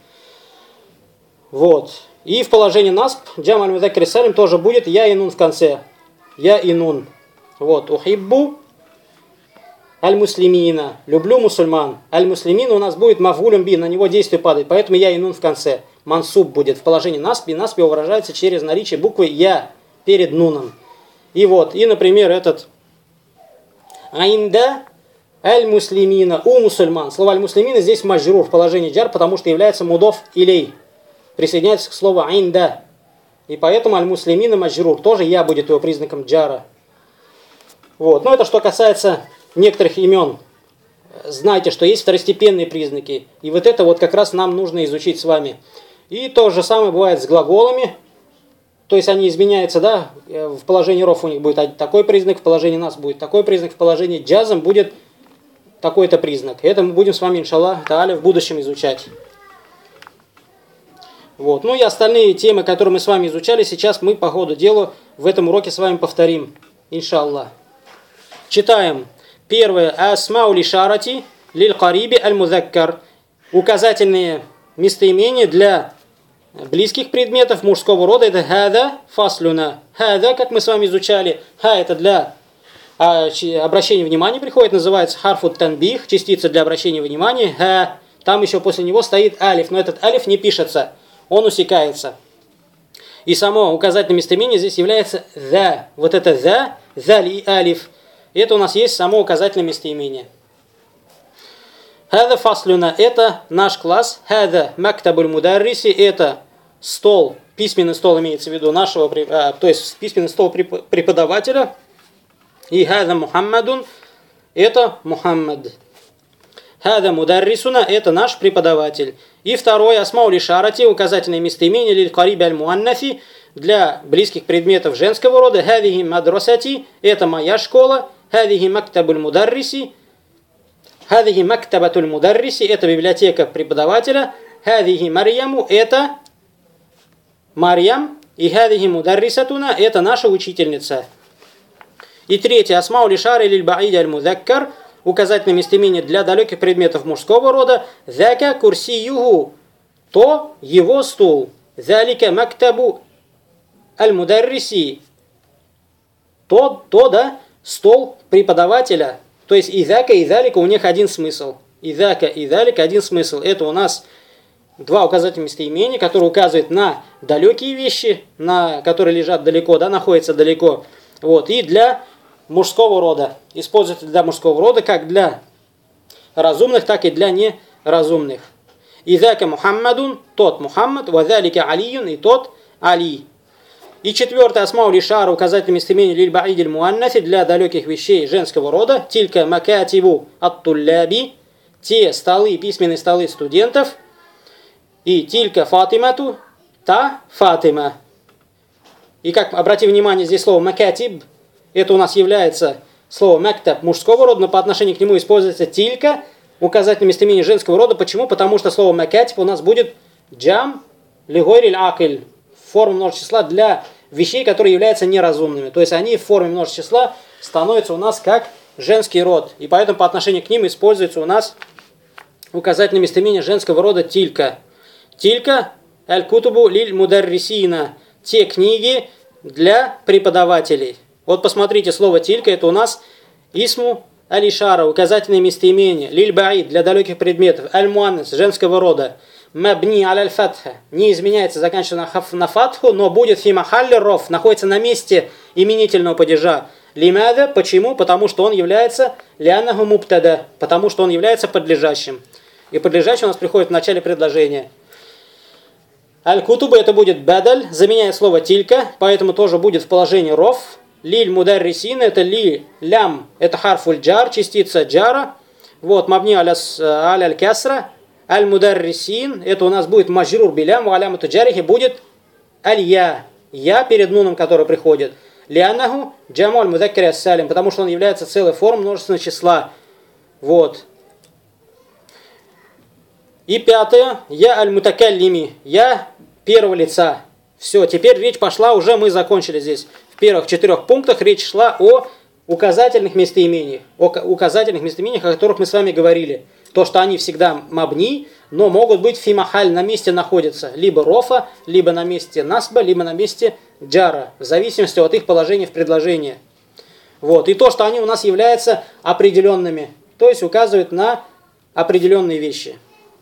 Вот. И в положении насб джама аль-мудаккар салим тоже будет я и нун в конце. Я и нун. Вот. Ухиббу аль-муслимина. Люблю мусульман. Аль-муслимин у нас будет мафгулем би, на него действие падает. Поэтому я и нун в конце. Мансуб будет в положении насб, и насб его выражается через наличие буквы я перед нуном. И вот, и, например, этот айнда аль-муслимина, у мусульман. Слово аль-муслимина здесь маджрур в положении джар, потому что является мудоф илей. Присоединяется к слову айнда. И поэтому аль-муслимина маджрур. Тоже я будет его признаком джара. Вот. Но это что касается некоторых имен. Знайте, что есть второстепенные признаки. И вот это вот как раз нам нужно изучить с вами. И то же самое бывает с глаголами. То есть они изменяются, да, в положении роф у них будет такой признак, в положении нас будет такой признак, в положении джазм будет такой-то признак. Это мы будем с вами, иншаллах, тааля, в будущем изучать. Вот. Ну и остальные темы, которые мы с вами изучали, сейчас мы по ходу дела в этом уроке с вами повторим, иншаллах. Читаем. Первое. Асмаули шарати лиль кариби аль-музаккар. Указательные местоимения для близких предметов мужского рода. Это хада фаслюна. Хада, как мы с вами изучали. Ха это для обращения внимания приходит, называется харфут танбих, частица для обращения внимания. Ха. Там еще после него стоит алиф, но этот алиф не пишется, он усекается. И само указательное местоимение здесь является за. Вот это за, заль и алиф. Это у нас есть само указательное местоимение. Хада фаслюна, это наш класс. Хада мактабуль мударриси, это стол, письменный стол имеется в виду нашего, то есть письменный стол преподавателя. И хада мухаммадун, это Мухаммад. Хада мударрисуна, это наш преподаватель. И второе, асмаули шарати, указательное местоимение лиль кариби аль-муаннафи, для близких предметов женского рода. Хадихи мадрасати, это моя школа. Хадихи мактабуль мударриси, хадихи мактабатуль мударриси, это библиотека преподавателя. Хадихи марьяму, это Марьям. И хадихи мударрисатуна, это наша учительница. И третье, асмаули шари лиль баиди аль-музаккар, указательное местоимение для далеких предметов мужского рода. Зака курсиюху, то его стул. Залика мактабу аль-мударриси, то да, стол преподавателя. То есть и зака, и залика у них один смысл. И зака, и залика один смысл. Это у нас два указательных местоимения, которые указывают на далекие вещи, которые лежат далеко, да, находятся далеко. Вот, и для мужского рода. Используется для мужского рода как для разумных, так и для неразумных. И зака Мухаммадун, тот Мухаммад, вазалика Алиюн, и тот Али. И четвертое, асмаули шар, указательное местоимение лиль баидиль муаннаси, для далеких вещей женского рода. Тилька макатибу ат-тулляби, те столы, письменные столы студентов. И тилька фатимату, та Фатима. И как, обратите внимание, здесь слово макатиб, это у нас является слово мактаб мужского рода, но по отношению к нему используется тилька, указательное местоимение женского рода. Почему? Потому что слово макатиб у нас будет джам лигойриль акиль, форма множественного числа для вещей, которые являются неразумными. То есть они в форме множественного числа становятся у нас как женский род. И поэтому по отношению к ним используется у нас указательное местоимение женского рода тилька. Тилька аль-кутубу лиль мударрисина. Те книги для преподавателей. Вот посмотрите, слово тилька это у нас исму аль-ишара, указательное местоимение. Лиль баид для далеких предметов. Аль-муаннас женского рода. Мабни аль-фатха не изменяется, заканчивается на фатху, но будет фи махалли роф, находится на месте именительного падежа. Лимада, почему? Потому что он является лианнаху мубтада, потому что он является подлежащим. И подлежащий у нас приходит в начале предложения. Аль-кутуба это будет бадаль, заменяет слово тилька, поэтому тоже будет в положении роф. Лиль мударрисин это ли, лям, это харфуль джар, частица джара. Вот, мабни аль-кясра. Аль-мударрисин, это у нас будет маджрур билям, ва алямату джарихи будет аль-я, я перед нуном, который приходит. Лианнаху джаму аль-мудаккари ас-салим, потому что он является целой формой множественного числа. Вот. И пятое, я аль-мутакаллими, я первого лица. Все, теперь речь пошла, уже мы закончили здесь. В первых 4 пунктах речь шла о указательных местоимениях, о которых мы с вами говорили. То, что они всегда мабни, но могут быть фимахаль, на месте находятся. Либо рофа, либо на месте насба, либо на месте джара. В зависимости от их положения в предложении. Вот. И то, что они у нас являются определенными. То есть указывают на определенные вещи.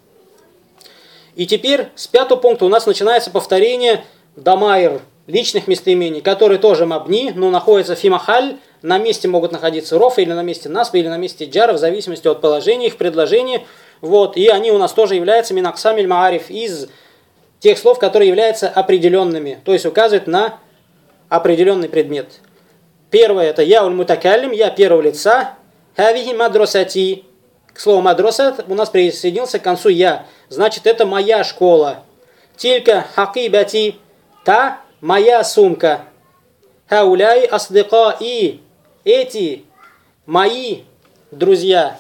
И теперь с 5 пункта у нас начинается повторение дамайр, личных местоимений, которые тоже мабни, но находятся фимахаль. На месте могут находиться рофа, или на месте насба, или на месте джара, в зависимости от положения их предложения. Вот. И они у нас тоже являются минаксамиль маариф, из тех слов, которые являются определенными, то есть указывают на определенный предмет. Первое это я уль-мутакаллим, я первого лица. Хавихи мадросати. К слову мадросат у нас присоединился к концу я. Значит, это моя школа. Тилька хакибати, та моя сумка. Хауляй асдыкаи, эти мои друзья.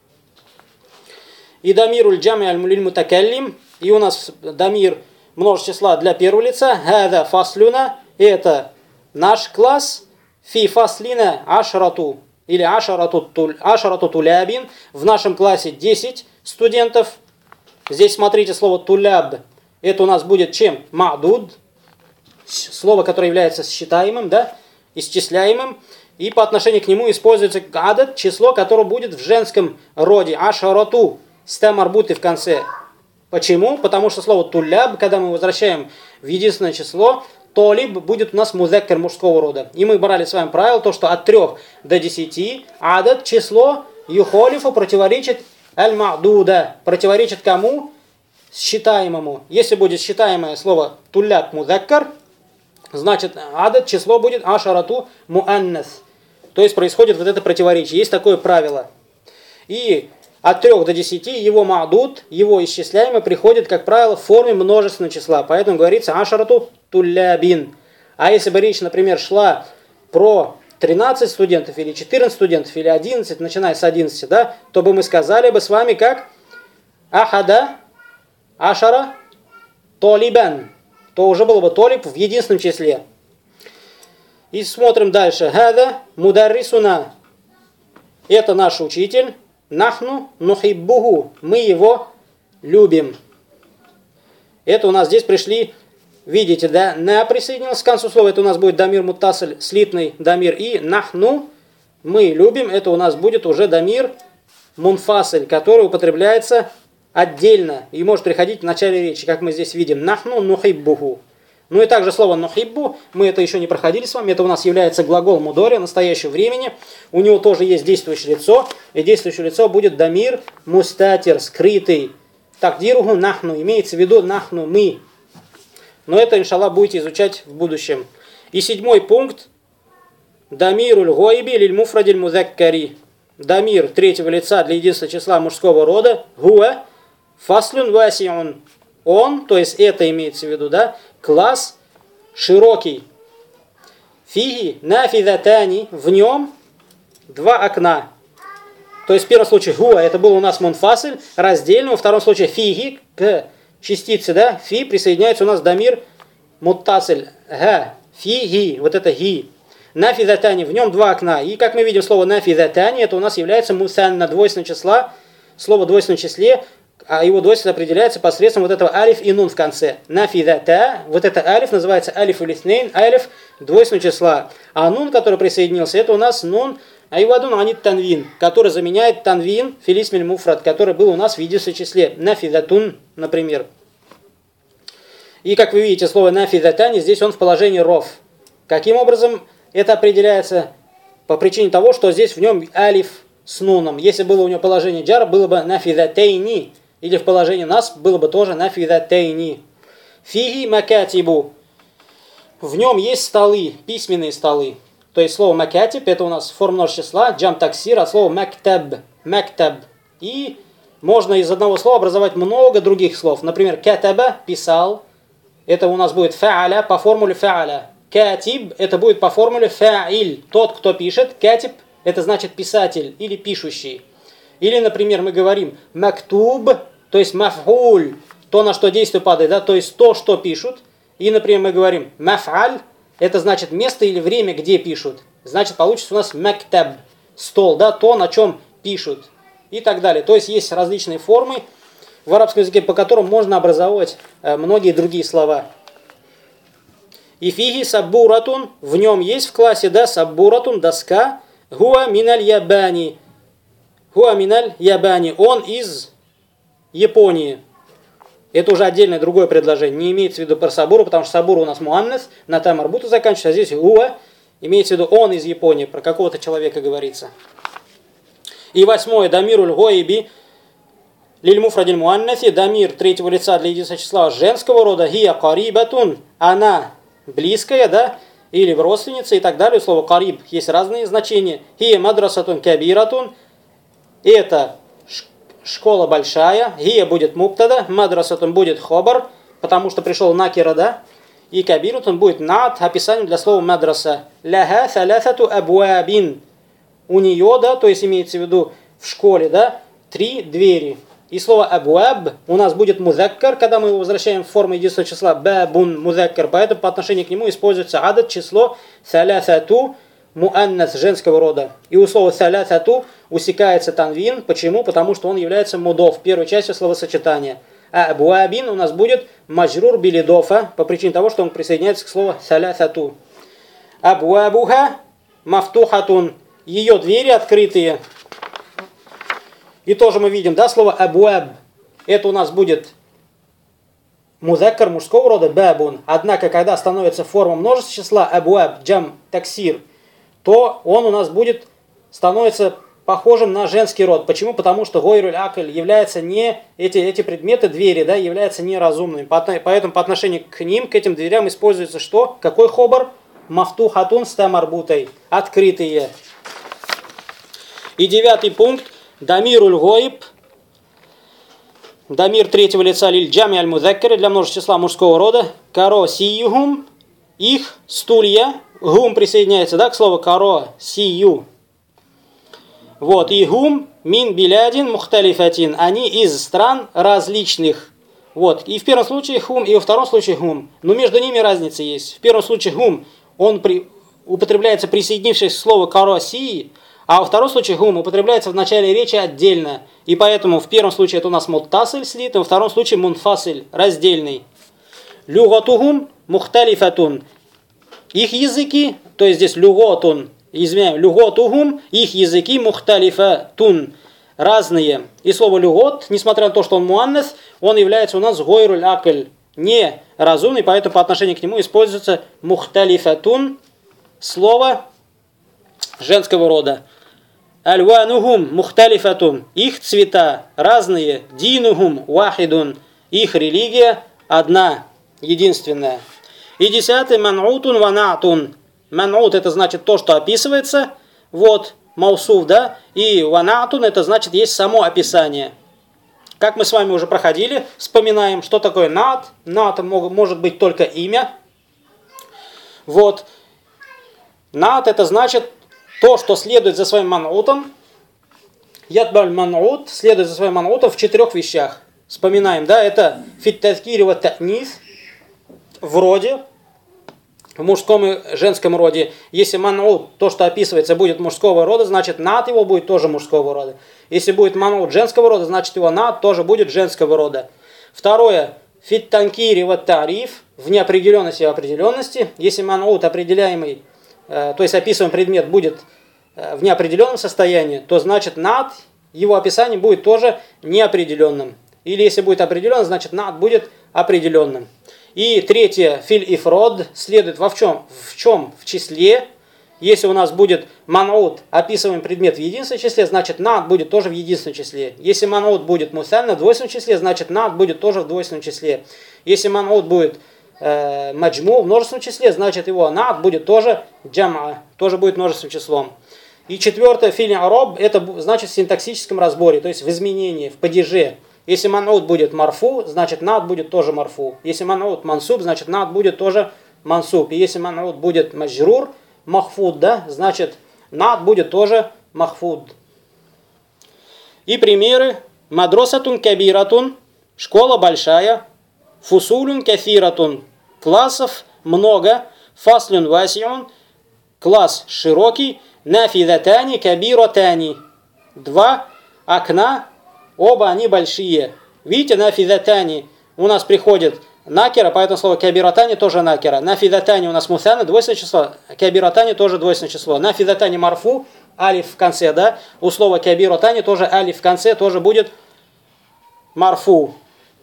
И дамируль джами аль-мулиль мутакаллим. И у нас дамир множество числа для первого лица. Хада фаслюна, это наш класс. Фи фаслина ашарату, или ашарату тулябин. В нашем классе 10 студентов. Здесь смотрите слово туляб. Это у нас будет чем? Мадуд. Слово, которое является считаемым, да, исчисляемым. И по отношению к нему используется адад, число, которое будет в женском роде. Ашарату, с тамарбуты в конце. Почему? Потому что слово туляб, когда мы возвращаем в единственное число, толиб будет у нас музеккер мужского рода. И мы брали с вами правило, то, что от 3 до 10 адад, число, юхолифу противоречит аль-мадуда. Противоречит кому? Считаемому. Если будет считаемое слово туляб музеккер, значит, адад, число будет ашарату муаннас. То есть происходит вот это противоречие. Есть такое правило. И от 3 до 10 его мадуд, его исчисляемый, приходит, как правило, в форме множественного числа. Поэтому говорится ашарату тулябин. А если бы речь, например, шла про 13 студентов, или 14 студентов, или 11, начиная с 11, да, то бы мы сказали бы с вами как ахада ашара толибан. То уже было бы толиб в единственном числе. И смотрим дальше. Хада мударрисуна. Это наш учитель. Нахну нухиббуху. Мы его любим. Это у нас здесь пришли, видите, да, на присоединился к концу слова. Это у нас будет дамир муттасль, слитный дамир. И нахну, мы любим, это у нас будет уже дамир мунфасль, который употребляется отдельно и может приходить в начале речи, как мы здесь видим. Нахну нухиббуху. Ну и также слово нухиббу, мы это еще не проходили с вами, это у нас является глагол мудори настоящего времени. У него тоже есть действующее лицо, и действующее лицо будет дамир мустатир, скрытый. Такдируху нахну, имеется в виду нахну, мы. Но это, иншаллах, будете изучать в будущем. И 7 пункт. Дамируль гойби лиль муфрадиль музаккари. Дамир 3-го лица для единства числа мужского рода. Хуа фаслюн васиун. Он, то есть это имеется в виду, да, класс широкий. Фиги нафидатани, в нем 2 окна. То есть в первом случае хуа, это был у нас мунфасль, раздельный. Во втором случае фиги, к частицы, да, фи, присоединяется у нас дамир муттасиль, га, фи, ги, вот это ги. Нафидатани, в нем два окна. И как мы видим, слово нафидатани, это у нас является мусанна, двойственного числа, слово в двойственном числе, а его двойственность определяется посредством вот этого алиф и нун в конце. Нафидата, вот это алиф называется алиф улиснейн, алиф двойственного числа. А нун, который присоединился, это у нас нун айвадун анит танвин, который заменяет танвин филисмиль муфрат, который был у нас в единственном числе. Нафидатун, например. И как вы видите, слово нафидатани, здесь он в положении ров. Каким образом это определяется? По причине того, что здесь в нем алиф с нуном. Если было у него положение джар, было бы нафидатейни. Или в положении нас было бы тоже нафидатейни. Фиги макатибу. В нем есть столы, письменные столы. То есть слово макатиб, это у нас форма множественного числа, джам таксир, от слова мактаб. Мактаб. И можно из одного слова образовать много других слов. Например, катаба, писал. Это у нас будет фа'аля по формуле фа'аля. Катиб, это будет по формуле фа'иль. Тот, кто пишет. Катиб, это значит писатель или пишущий. Или, например, мы говорим мактуб, то есть маф'уль, то, на что действие падает, да, то есть то, что пишут. И, например, мы говорим маф'аль, это значит место или время, где пишут. Значит, получится у нас мактаб, стол, да, то, на чем пишут. И так далее. То есть есть различные формы в арабском языке, по которым можно образовывать многие другие слова. И фиги саббуратун, в нем есть в классе, да, саббуратун, доска, хуа миналь ябани. Хуа миналь ябани, он из Японии. Это уже отдельное другое предложение. Не имеется в виду про сабуру, потому что сабура у нас муаннес, на там арбуту заканчивается, а здесь хуа, имеется в виду он из Японии, про какого-то человека говорится. И восьмое, дамируль гойби, лиль муфрадиль муаннеси, дамир третьего лица для единственного числа женского рода, хия карибатун, она близкая, да, или в родственнице и так далее. Слово кариб есть разные значения. Хия мадрасатун кабиратун, это школа большая, гия будет муптада, мадрасатун будет хобар, потому что пришел накира, да, и кабирутун будет над, описанием для слова мадраса. Ляха салясату абуабин, у нее, да, то есть имеется в виду в школе, да, 3 двери. И слово абуаб у нас будет музаккар, когда мы его возвращаем в форму единственного числа бабун музаккар, поэтому по отношению к нему используется адад, число салясату, муаннас женского рода. И у слова салясату усекается танвин. Почему? Потому что он является мудов, первой частью словосочетания. А абуабин у нас будет маджрур билидофа, по причине того, что он присоединяется к слову салясату. Абуабуха мафтухатун, ее двери открытые. И тоже мы видим, да, слово абуаб, это у нас будет музаккар мужского рода, бабун. Однако, когда становится форма множественного числа абуаб, джам, таксир, то он у нас будет, становится похожим на женский род. Почему? Потому что гойруль акль является не, эти предметы, двери, да, являются неразумными. Поэтому по отношению к ним, к этим дверям используется что? Какой хобар? Мафтухатун с тамарбутой, открытые. И 9 пункт. Дамируль гойб, дамир третьего лица лиль джами аль музаккари, для множества числа мужского рода, каро сиюхум, их стулья, гум присоединяется, да, к слову каро сию. Вот, и гум мин билядин мухталифатин, они из стран различных. Вот, и в первом случае хум, и во втором случае гум. Но между ними разница есть. В первом случае гум, он употребляется присоединившись к слову каро сии, а во втором случае гум употребляется в начале речи отдельно. И поэтому в первом случае это у нас муттасиль слит, а во втором случае мунфасиль, раздельный. Люгатухум мухталифатун. Их языки, то есть здесь люготун, извиняюсь, люготухум, их языки мухталифатун, разные. И слово люгот, несмотря на то, что он муаннес, он является у нас гойруль акль, не разумный, поэтому по отношению к нему используется мухталифатун, слово женского рода. Аль-ванухум мухталифатун, их цвета разные. Динухум вахидун, их религия одна, единственная. И 10 ман'утун ванатун. Ман'ут это значит то, что описывается. Вот, маусуф, да. И ванатун это значит есть само описание. Как мы с вами уже проходили, вспоминаем, что такое нат. Нат может быть только имя. Вот. Нат это значит то, что следует за своим ман'утом. Ядбаль ман'ут следует за своим ман'утом в 4 вещах. вспоминаем, да, это фит-тазкири ва та'нис в роде, в мужском и женском роде. Если ман'ут, то, что описывается, будет мужского рода, значит над его будет тоже мужского рода. Если будет ман'ут женского рода, значит его над тоже будет женского рода. Второе, фит-танкири ва тариф, в неопределенности и определенности. Если ман'ут определяемый, то есть описываемый предмет будет в неопределенном состоянии, то значит над его описанием будет тоже неопределенным. Или если будет определенным, значит над будет определенным. И третье, филь и фрод, следует в чем? В числе. Если у нас будет ман'ут, описываемый предмет в единственном числе, значит над будет тоже в единственном числе. Если ман'ут будет мусанна в двойственном числе, значит над будет тоже в двойственном числе. Если ман'ут будет маджму в множественном числе, значит его над будет тоже джам'a, тоже будет множественным числом. И четвертое, филь араб, это значит в синтаксическом разборе, то есть в изменении, в падеже. Если ман'ут будет марфу, значит над будет тоже марфу. Если ман'ут мансуб, значит над будет тоже мансуб. И если ман'ут будет маджрур, махфуд, да, значит над будет тоже махфуд. И примеры. Мадросатун кабиратун, школа большая. Фусулюн кафиратун, классов много. Фаслюн васиун, класс широкий. Нафидатани кабиратани, два окна, оба они большие. Видите, нафидатани у нас приходит накера, поэтому слово кабиратани тоже накера. Нафидатани у нас мусана, двойственное число, кабиратани тоже двойственное число. Нафидатани марфу, алиф в конце, да. У слова кабиратани тоже алиф в конце, тоже будет марфу.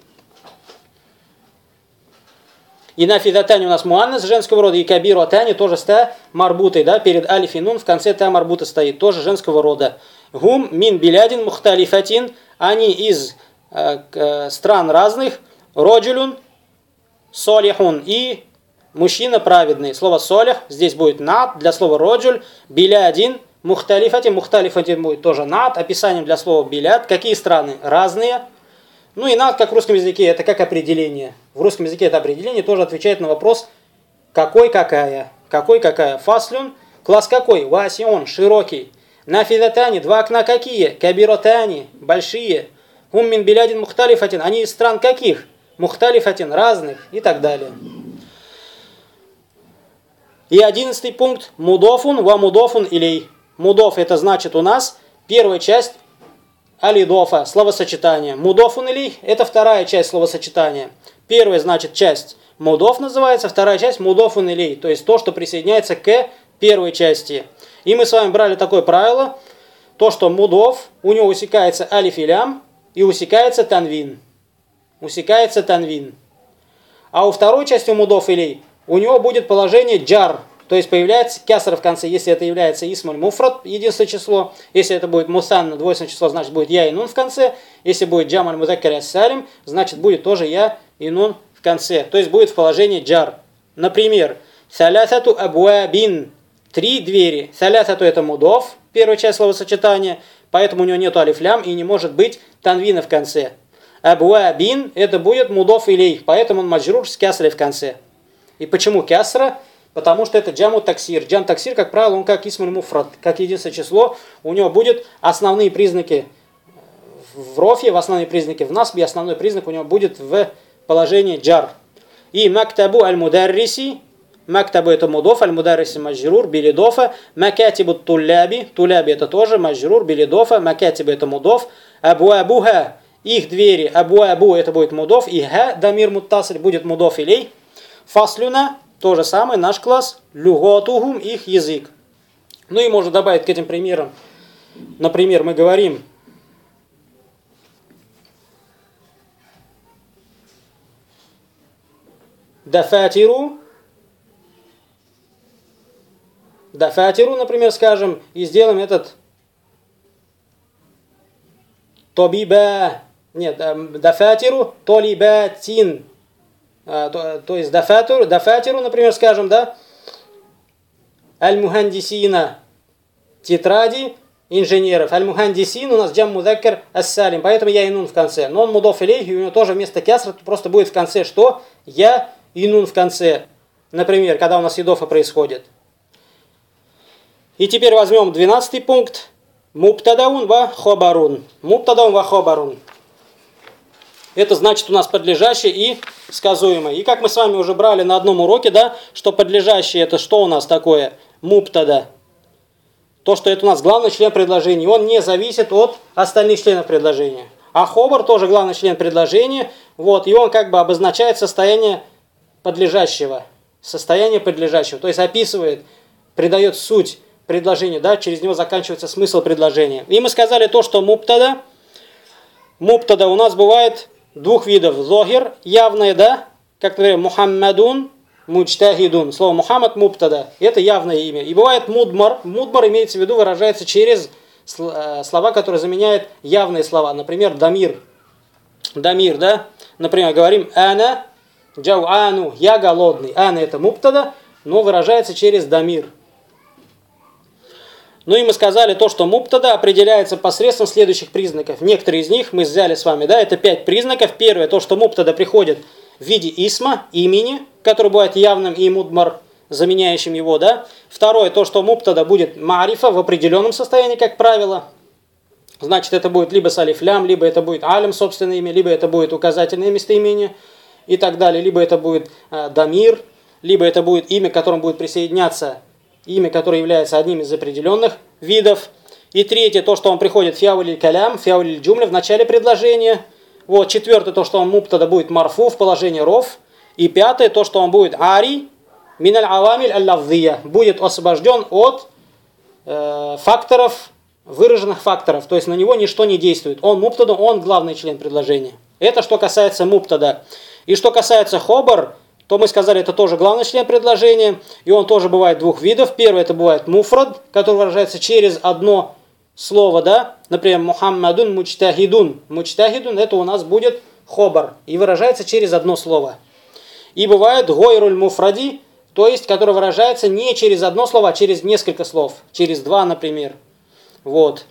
И нафидатани у нас муаннас женского рода, и кабиратани тоже с та марбутой, да, перед алиф и нун в конце та марбута стоит, тоже женского рода. Гум мин билядин мухталифатин, они из стран разных, роджулюн солихун, и мужчина праведный. Слово солих здесь будет над, для слова роджуль, билядин мухталифатин, мухталифатин будет тоже над, описанием для слова биляд. Какие страны? Разные. Ну и над, как в русском языке, это как определение. В русском языке это определение тоже отвечает на вопрос какой, какая. Какой, какая. Фаслюн, класс какой? Васион, широкий. Нафидатани, два окна какие? Кабиротани, большие. Уммин билядин мухталифатин, они из стран каких? Мухталифатин, разных и так далее. И 11 пункт. Мудофун ва мудофун илей. Мудоф это значит у нас первая часть алидофа, словосочетание. Мудофун илей это вторая часть словосочетания. Первая значит часть мудоф называется, вторая часть мудофун илей, то есть то, что присоединяется к первой части. И мы с вами брали такое правило, то, что мудоф, у него усекается алиф и лям, и усекается танвин. Усекается танвин. А у второй части мудоф илей, у него будет положение джар, то есть появляется кясра в конце, если это является исмуль муфрад, единственное число. Если это будет мусанна, двойственное число, значит будет я и нун в конце. Если будет джамаль мудаккар ас-салим, значит будет тоже я и нун в конце. То есть будет в положении джар. Например, салясату абуабин, три двери. Салясату это мудоф, первая часть словосочетания, поэтому у него нету алифлям и не может быть танвина в конце. Абуабин это будет мудоф илей, поэтому он маджрур с кясрой в конце. И почему кясра? Потому что это джаму таксир. Джам таксир, как правило, он как исмуль муфрад, как единственное число. У него будет основные признаки в рофе, в основные признаки в насбе, основной признак у него будет в положении джар. И мактабу аль-мударриси, мактабу это мудоф, аль-мударриси маджрур, билидофа, макатибу тулляби, тулляби это тоже маджрур, билидофа, макатибу это мудоф, абуабуха, их двери, абуабу это будет мудоф, и ха, дамир муттасиль будет мудоф илей, фаслюна, то же самое, наш класс, люготухум, их язык. Ну и можно добавить к этим примерам. Например, мы говорим дафатиру, например, скажем, и сделаем этот тобиба, нет, дафатиру, толибатин. То есть дафатиру, например, скажем, да, аль-мухандисина, тетради инженеров. Аль-мухандисин у нас джам мудаккар ас-салим, поэтому я и нун в конце. Но он мудоф илейхи, у него тоже вместо кясра просто будет в конце что? Я и нун в конце. Например, когда у нас идофа происходит. И теперь возьмем 12 пункт. Мубтадаун ва хобарун. Мубтадаун ва хобарун. это значит у нас подлежащее и сказуемое. И как мы с вами уже брали на одном уроке, да, что подлежащее это что у нас такое? Мубтада. То, что это у нас главный член предложения, он не зависит от остальных членов предложения. А хобар тоже главный член предложения, вот, и он как бы обозначает состояние подлежащего. Состояние подлежащего, то есть описывает, придает суть предложению, да, через него заканчивается смысл предложения. И мы сказали то, что мубтада у нас бывает двух видов. Зохир, явное, да, как, например, Мухаммадун, муджтахидун. Слово Мухаммад, мубтада, это явное имя. И бывает мудмар. Мудмар имеется в виду, выражается через слова, которые заменяют явные слова. Например, дамир. Дамир, да. Например, говорим ана джауану, я голодный. Ана это мубтада, но выражается через дамир. Ну и мы сказали то, что мубтада определяется посредством следующих признаков. Некоторые из них мы взяли с вами, да, это 5 признаков. Первое, то, что мубтада приходит в виде исма, имени, который бывает явным, и мудмар, заменяющим его, да. Второе, то, что мубтада будет марифа в определенном состоянии, как правило. Значит, это будет либо салифлям, либо это будет алям, собственное имя, либо это будет указательное местоимение и так далее. Либо это будет дамир, либо это будет имя, к которому будет присоединяться имя, которое является одним из определенных видов. И третье, то, что он приходит фиаулиль калям, фиаулиль джумля в начале предложения. Вот. Четвертое, то, что он мубтада будет марфу в положении роф. И пятое, то, что он будет ари миналь авамиль аль-лавдия, будет освобожден от факторов, выраженных факторов. То есть на него ничто не действует. Он мубтада, он главный член предложения. Это что касается мубтада. И что касается хобар, то мы сказали, это тоже главный член предложения, и он тоже бывает двух видов. Первый это бывает муфрад, который выражается через одно слово, да, например, Мухаммадун муджтахидун. Муджтахидун это у нас будет хобар, и выражается через одно слово. И бывает гойруль муфради, то есть, который выражается не через одно слово, а через несколько слов, через два, например. Вот.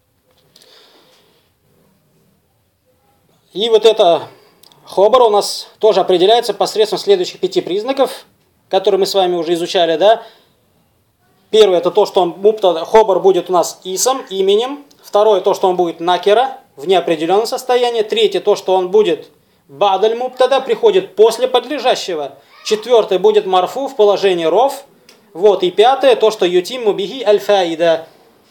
И вот это хобар у нас тоже определяется посредством следующих 5 признаков, которые мы с вами уже изучали, да. Первое, это то, что хобар будет у нас исом, именем. Второе, то, что он будет накера, в неопределенном состоянии. Третье, то, что он будет бадаль мубтада, приходит после подлежащего. Четвертое, будет марфу в положении роф. Вот. И пятое, то, что ютимму бихи аль-фаида.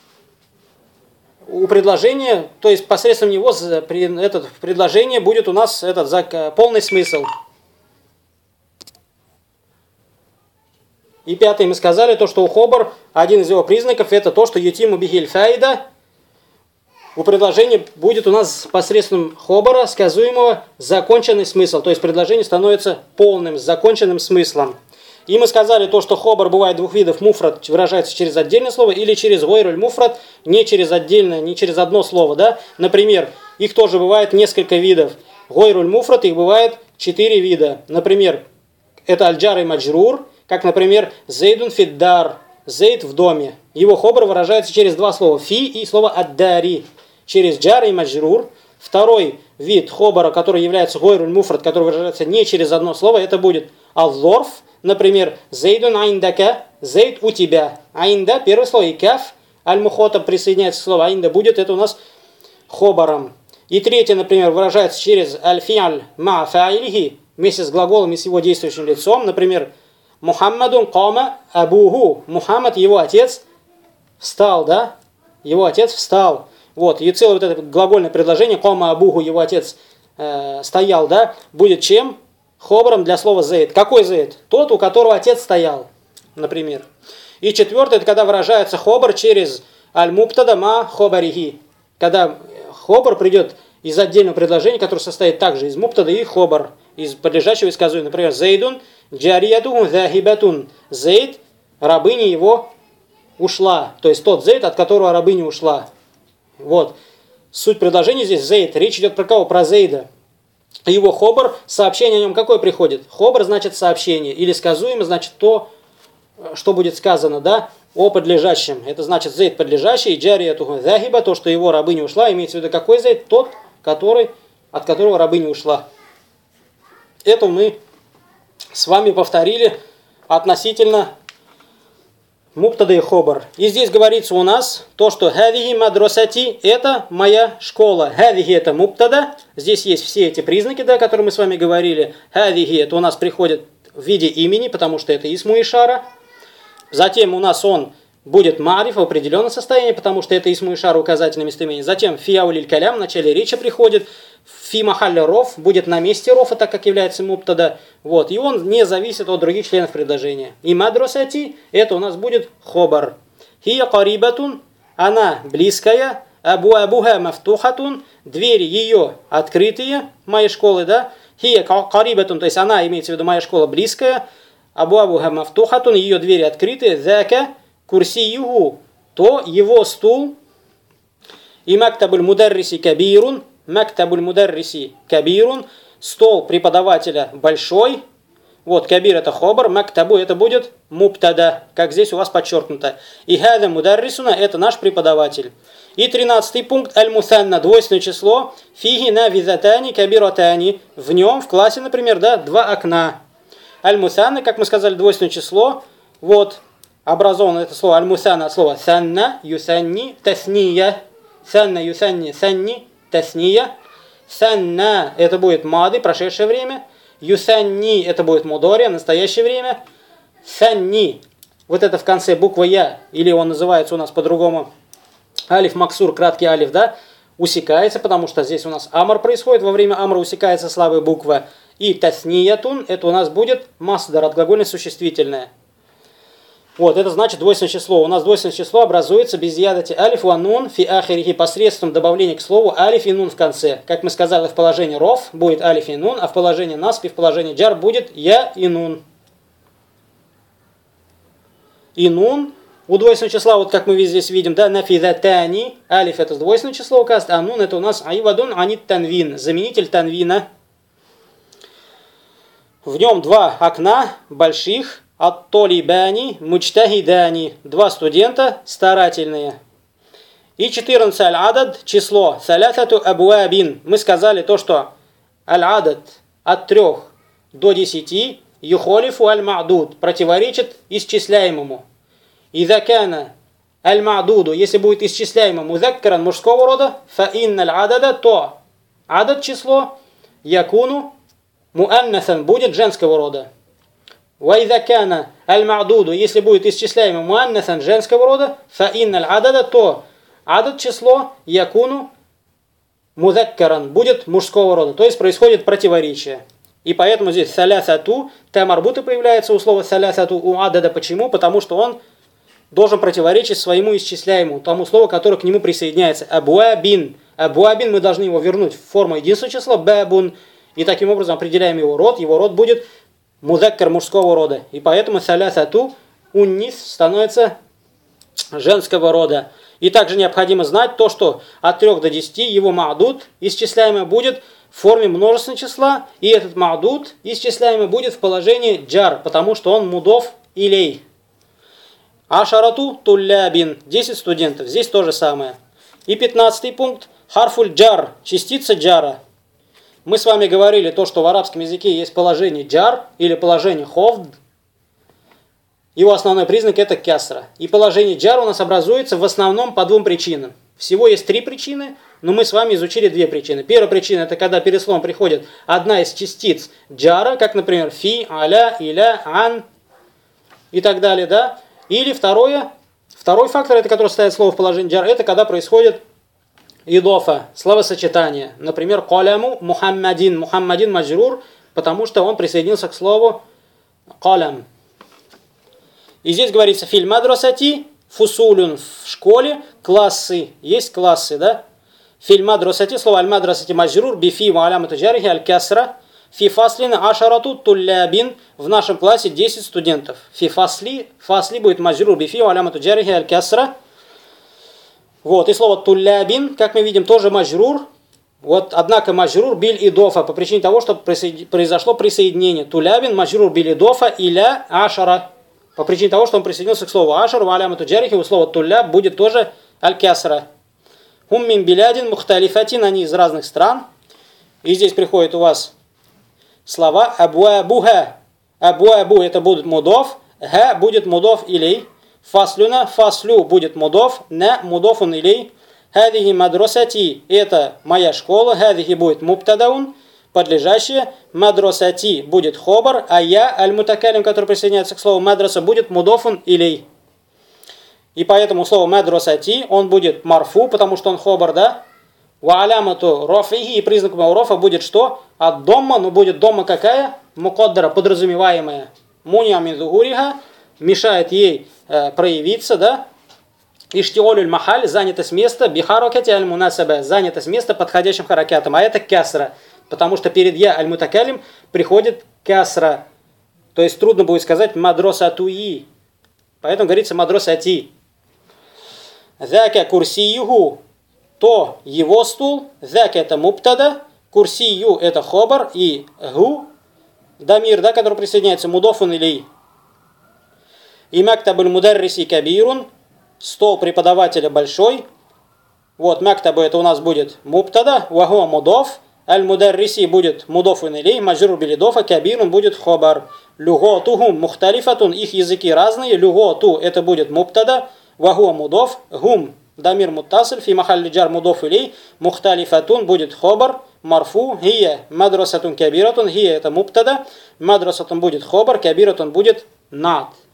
У предложения, то есть посредством него это предложение будет у нас полный смысл. И пятое, мы сказали, то, что у хобар, один из его признаков, это то, что ютиму бихиль фаида. У предложения будет у нас посредством хобара, сказуемого, законченный смысл. То есть предложение становится полным, с законченным смыслом. И мы сказали то, что хобар бывает двух видов. Муфрад выражается через отдельное слово или через гойруль муфрад, не через отдельное, не через одно слово. Да? Например, их тоже бывает несколько видов. Гойруль муфрад, их бывает 4 вида. Например, это аль-джар и маджрур, как, например, зейдун фиддар, зейд в доме. Его хобар выражается через два слова, фи и слово аддари, через джар и маджрур. Второй вид хобара, который является гойруль муфрад, который выражается не через одно слово, это будет аль-зорф. Например, зейдун айндака, зейд у тебя. Айнда, первое слово, и каф, аль-мухотаб присоединяется к слову айнда, будет это у нас хобаром. И третье, например, выражается через аль-фиаль ма фаилихи, вместе с глаголом и с его действующим лицом. Например, Мухаммадун кама абуху. Мухаммад, его отец, встал, да? Его отец встал. Вот, и целое вот это глагольное предложение, кама абуху, его отец стоял, да, будет чем? Хобаром для слова зейд. Какой зейд? Тот, у которого отец стоял, например. И четвертое, это когда выражается хобар через аль-мубтада ма хобарихи. Когда хобар придет из отдельного предложения, которое состоит также из мубтада и хобар, из подлежащего сказуемого. Например, зейдун джариятун захибатун. Зейд, рабыня его ушла. То есть тот зейд, от которого рабыня ушла. Вот. Суть предложения здесь зейд. Речь идет про кого? Про зейда. Его хобар, сообщение о нем какое приходит? Хобар значит сообщение. Или сказуемо значит то, что будет сказано, да, о подлежащем. Это значит зейд подлежащий, и джариятун захиба, то, что его рабыня ушла. Имеется в виду какой зейд? Тот, от которого рабыня ушла. Это мы с вами повторили относительно Муптада и хобар. И здесь говорится у нас то, что хадихи мадросати – это моя школа. Хадихи – это муптада. Здесь есть все эти признаки, да, которые мы с вами говорили. Хадихи – это у нас приходит в виде имени, потому что это исму ишара. Затем у нас он будет мариф в определенном состоянии, потому что это исму ишара, указательное местоимение. Затем фияулиль калям, в начале речи приходит. Фи махалля роф будет на месте рофа, так как является муптада. Вот. И он не зависит от других членов предложения. И мадросати это у нас будет хобар. Хия карибатун, она близкая. Абуха мафтухатун, двери ее открытые, моей школы, да. Хия карибатун, то есть она, имеется в виду моя школа, близкая. Абуха мафтухатун, ее двери открытые. Зака курсиюху, то его стул. И мактабуль мударриси кабирун. Мактабуль мударриси кабирун, стол преподавателя большой. Вот, кабир это хобар, мактабу это будет муптада, как здесь у вас подчеркнуто. И хада мударрисуна это наш преподаватель. И 13 пункт, аль-мусанна, двойственное число, фиги на визатани кабиротани. В нем, в классе, например, да, два окна. Аль-мусанна, как мы сказали, двойственное число. Вот, образовано это слово аль-мусанна от слова санна, юсанни, тасния. Санна, юсанни, санни. Тасния. Санна это будет мады, прошедшее время. Юсанни это будет мудори, настоящее время. Санни, вот это в конце буква Я, или он называется у нас по-другому алиф максур, краткий алиф, да, усекается, потому что здесь у нас амр происходит, во время амра усекается слабая буква. И тасниятун это у нас будет масдар, отглагольное существительное. Вот, это значит двойственное число. У нас двойственное число образуется без ядати алиф ва нун фи ахирихи посредством добавления к слову алиф и нун в конце. Как мы сказали, в положении роф будет алиф и нун, а в положении насб и в положении джар будет я и нун. И нун у двойственного числа, вот как мы здесь видим, да, нафидатани, алиф это двойственное число указывает, а нун это у нас айвадун анит танвин, заменитель танвина. В нем два окна больших. Ат-толибани, мучтахидани, два студента старательные. И 14 аль-адад, число, салясату абуабин. Мы сказали то, что аль-адад от 3 до 10, юхолифу аль-мa'дуд, противоречит исчисляемому. Идакана аль-мa'дуду, если будет исчисляемым музаккаран мужского рода, фа инна аль-адада, то адад число, якуну муаннасан, будет женского рода. وَإِذَا كَانَ الْمَعْدُودُ, если будет исчисляемый муаннасан женского рода, فَإِنَّ الْعَدَدَ, то адад число якуну мудаккаран будет мужского рода. То есть происходит противоречие. И поэтому здесь салясату, тамарбуты появляется у слова салясату у адада. Почему? Потому что он должен противоречить своему исчисляемому, тому слову, которое к нему присоединяется. Абуабин. Абуабин мы должны его вернуть в форму единственного числа, бабун. И таким образом определяем его род будет мудаккар мужского рода. И поэтому салясату уннис становится женского рода. И также необходимо знать то, что от 3 до 10 его ма'дуд исчисляемый будет в форме множественного числа. И этот ма'дуд исчисляемый будет в положении джар, потому что он мудов илей. Ашарату туллябин, 10 студентов. Здесь то же самое. И 15 пункт. Харфуль джар, частица джара. Мы с вами говорили то, что в арабском языке есть положение джар или положение хофд. Его основной признак это кясра. И положение джар у нас образуется в основном по двум причинам. Всего есть 3 причины, но мы с вами изучили 2 причины. Первая причина это когда перед словом приходит одна из частиц джара, как, например, фи, аля, иля, ан и так далее, да. Или второй фактор, это который ставит слово в положение джар, это когда происходит идофа, словосочетание. Например, каляму мухаммадин. Мухаммадин маджрур, потому что он присоединился к слову калям. И здесь говорится филь мадрасати, фусулюн в школе, классы. Есть классы, да? Филь мадрасати, слово аль-мадрасати маджрур, бифи ва алямату джарихи аль-касра. Фи фаслина ашарату туллябин. В нашем классе 10 студентов. Фи фасли будет маджрур, бифи ва алямату джарихи аль-касра. Вот, и слово туллябин, как мы видим, тоже маджрур. Вот, однако маджрур биль идофа, по причине того, что произошло присоединение. Туллябин, маджрур биль идофа, иля ашара. По причине того, что он присоединился к слову ашар, ва алямату джарихи, у слова тулляб будет тоже аль-кясра. Хум мин билядин мухталифатин, они из разных стран. И здесь приходит у вас слова абуабуха. Абуабу это будет мудов, ха будет мудов илей. Фаслюна, фаслю будет мудоф, на мудофун илей. Хадихи мадросати, это моя школа, хадихи будет муптадаун, подлежащее, мадросати будет хобар, а я, аль-мутакалим, который присоединяется к слову мадраса, будет мудофун илей. И поэтому слово мадросати, он будет марфу, потому что он хобар, да? Ва алямату рофихи, и признаком его рофа будет что? От домма, но будет домма какая? Мукаддара, подразумеваемая. Муния мин зухуриха, мешает ей проявиться, да? Иштиолюль махаль, занятость места, бихаракати аль-мунасаба, занятость места подходящим харакятом, а это кясра, потому что перед я аль-мутакалим приходит кясра, то есть трудно будет сказать мадросатуи, поэтому говорится мадросати. Зака курсиюху, то его стул, зака это муптада, курсию это хобар, и гу, дамир, да, который присоединяется, мудофун или. И мактабуль мударриси кабирун, стол преподавателя большой. Вот, мактабу это у нас будет муптада, вахуа мудоф, аль-мударриси будет мудофун или, маджру билидофа, кабирун будет хобар. Люготухум мухталифатун, их языки разные, люготу это будет муптада, вахуа мудоф, гум дамир муттасиль, фи махалли джар мудоф или, мухталифатун будет хобар, марфу, хия мадрасатун кабиратун, хия это муптада, мадрасатун будет хобар, кабиратун будет над.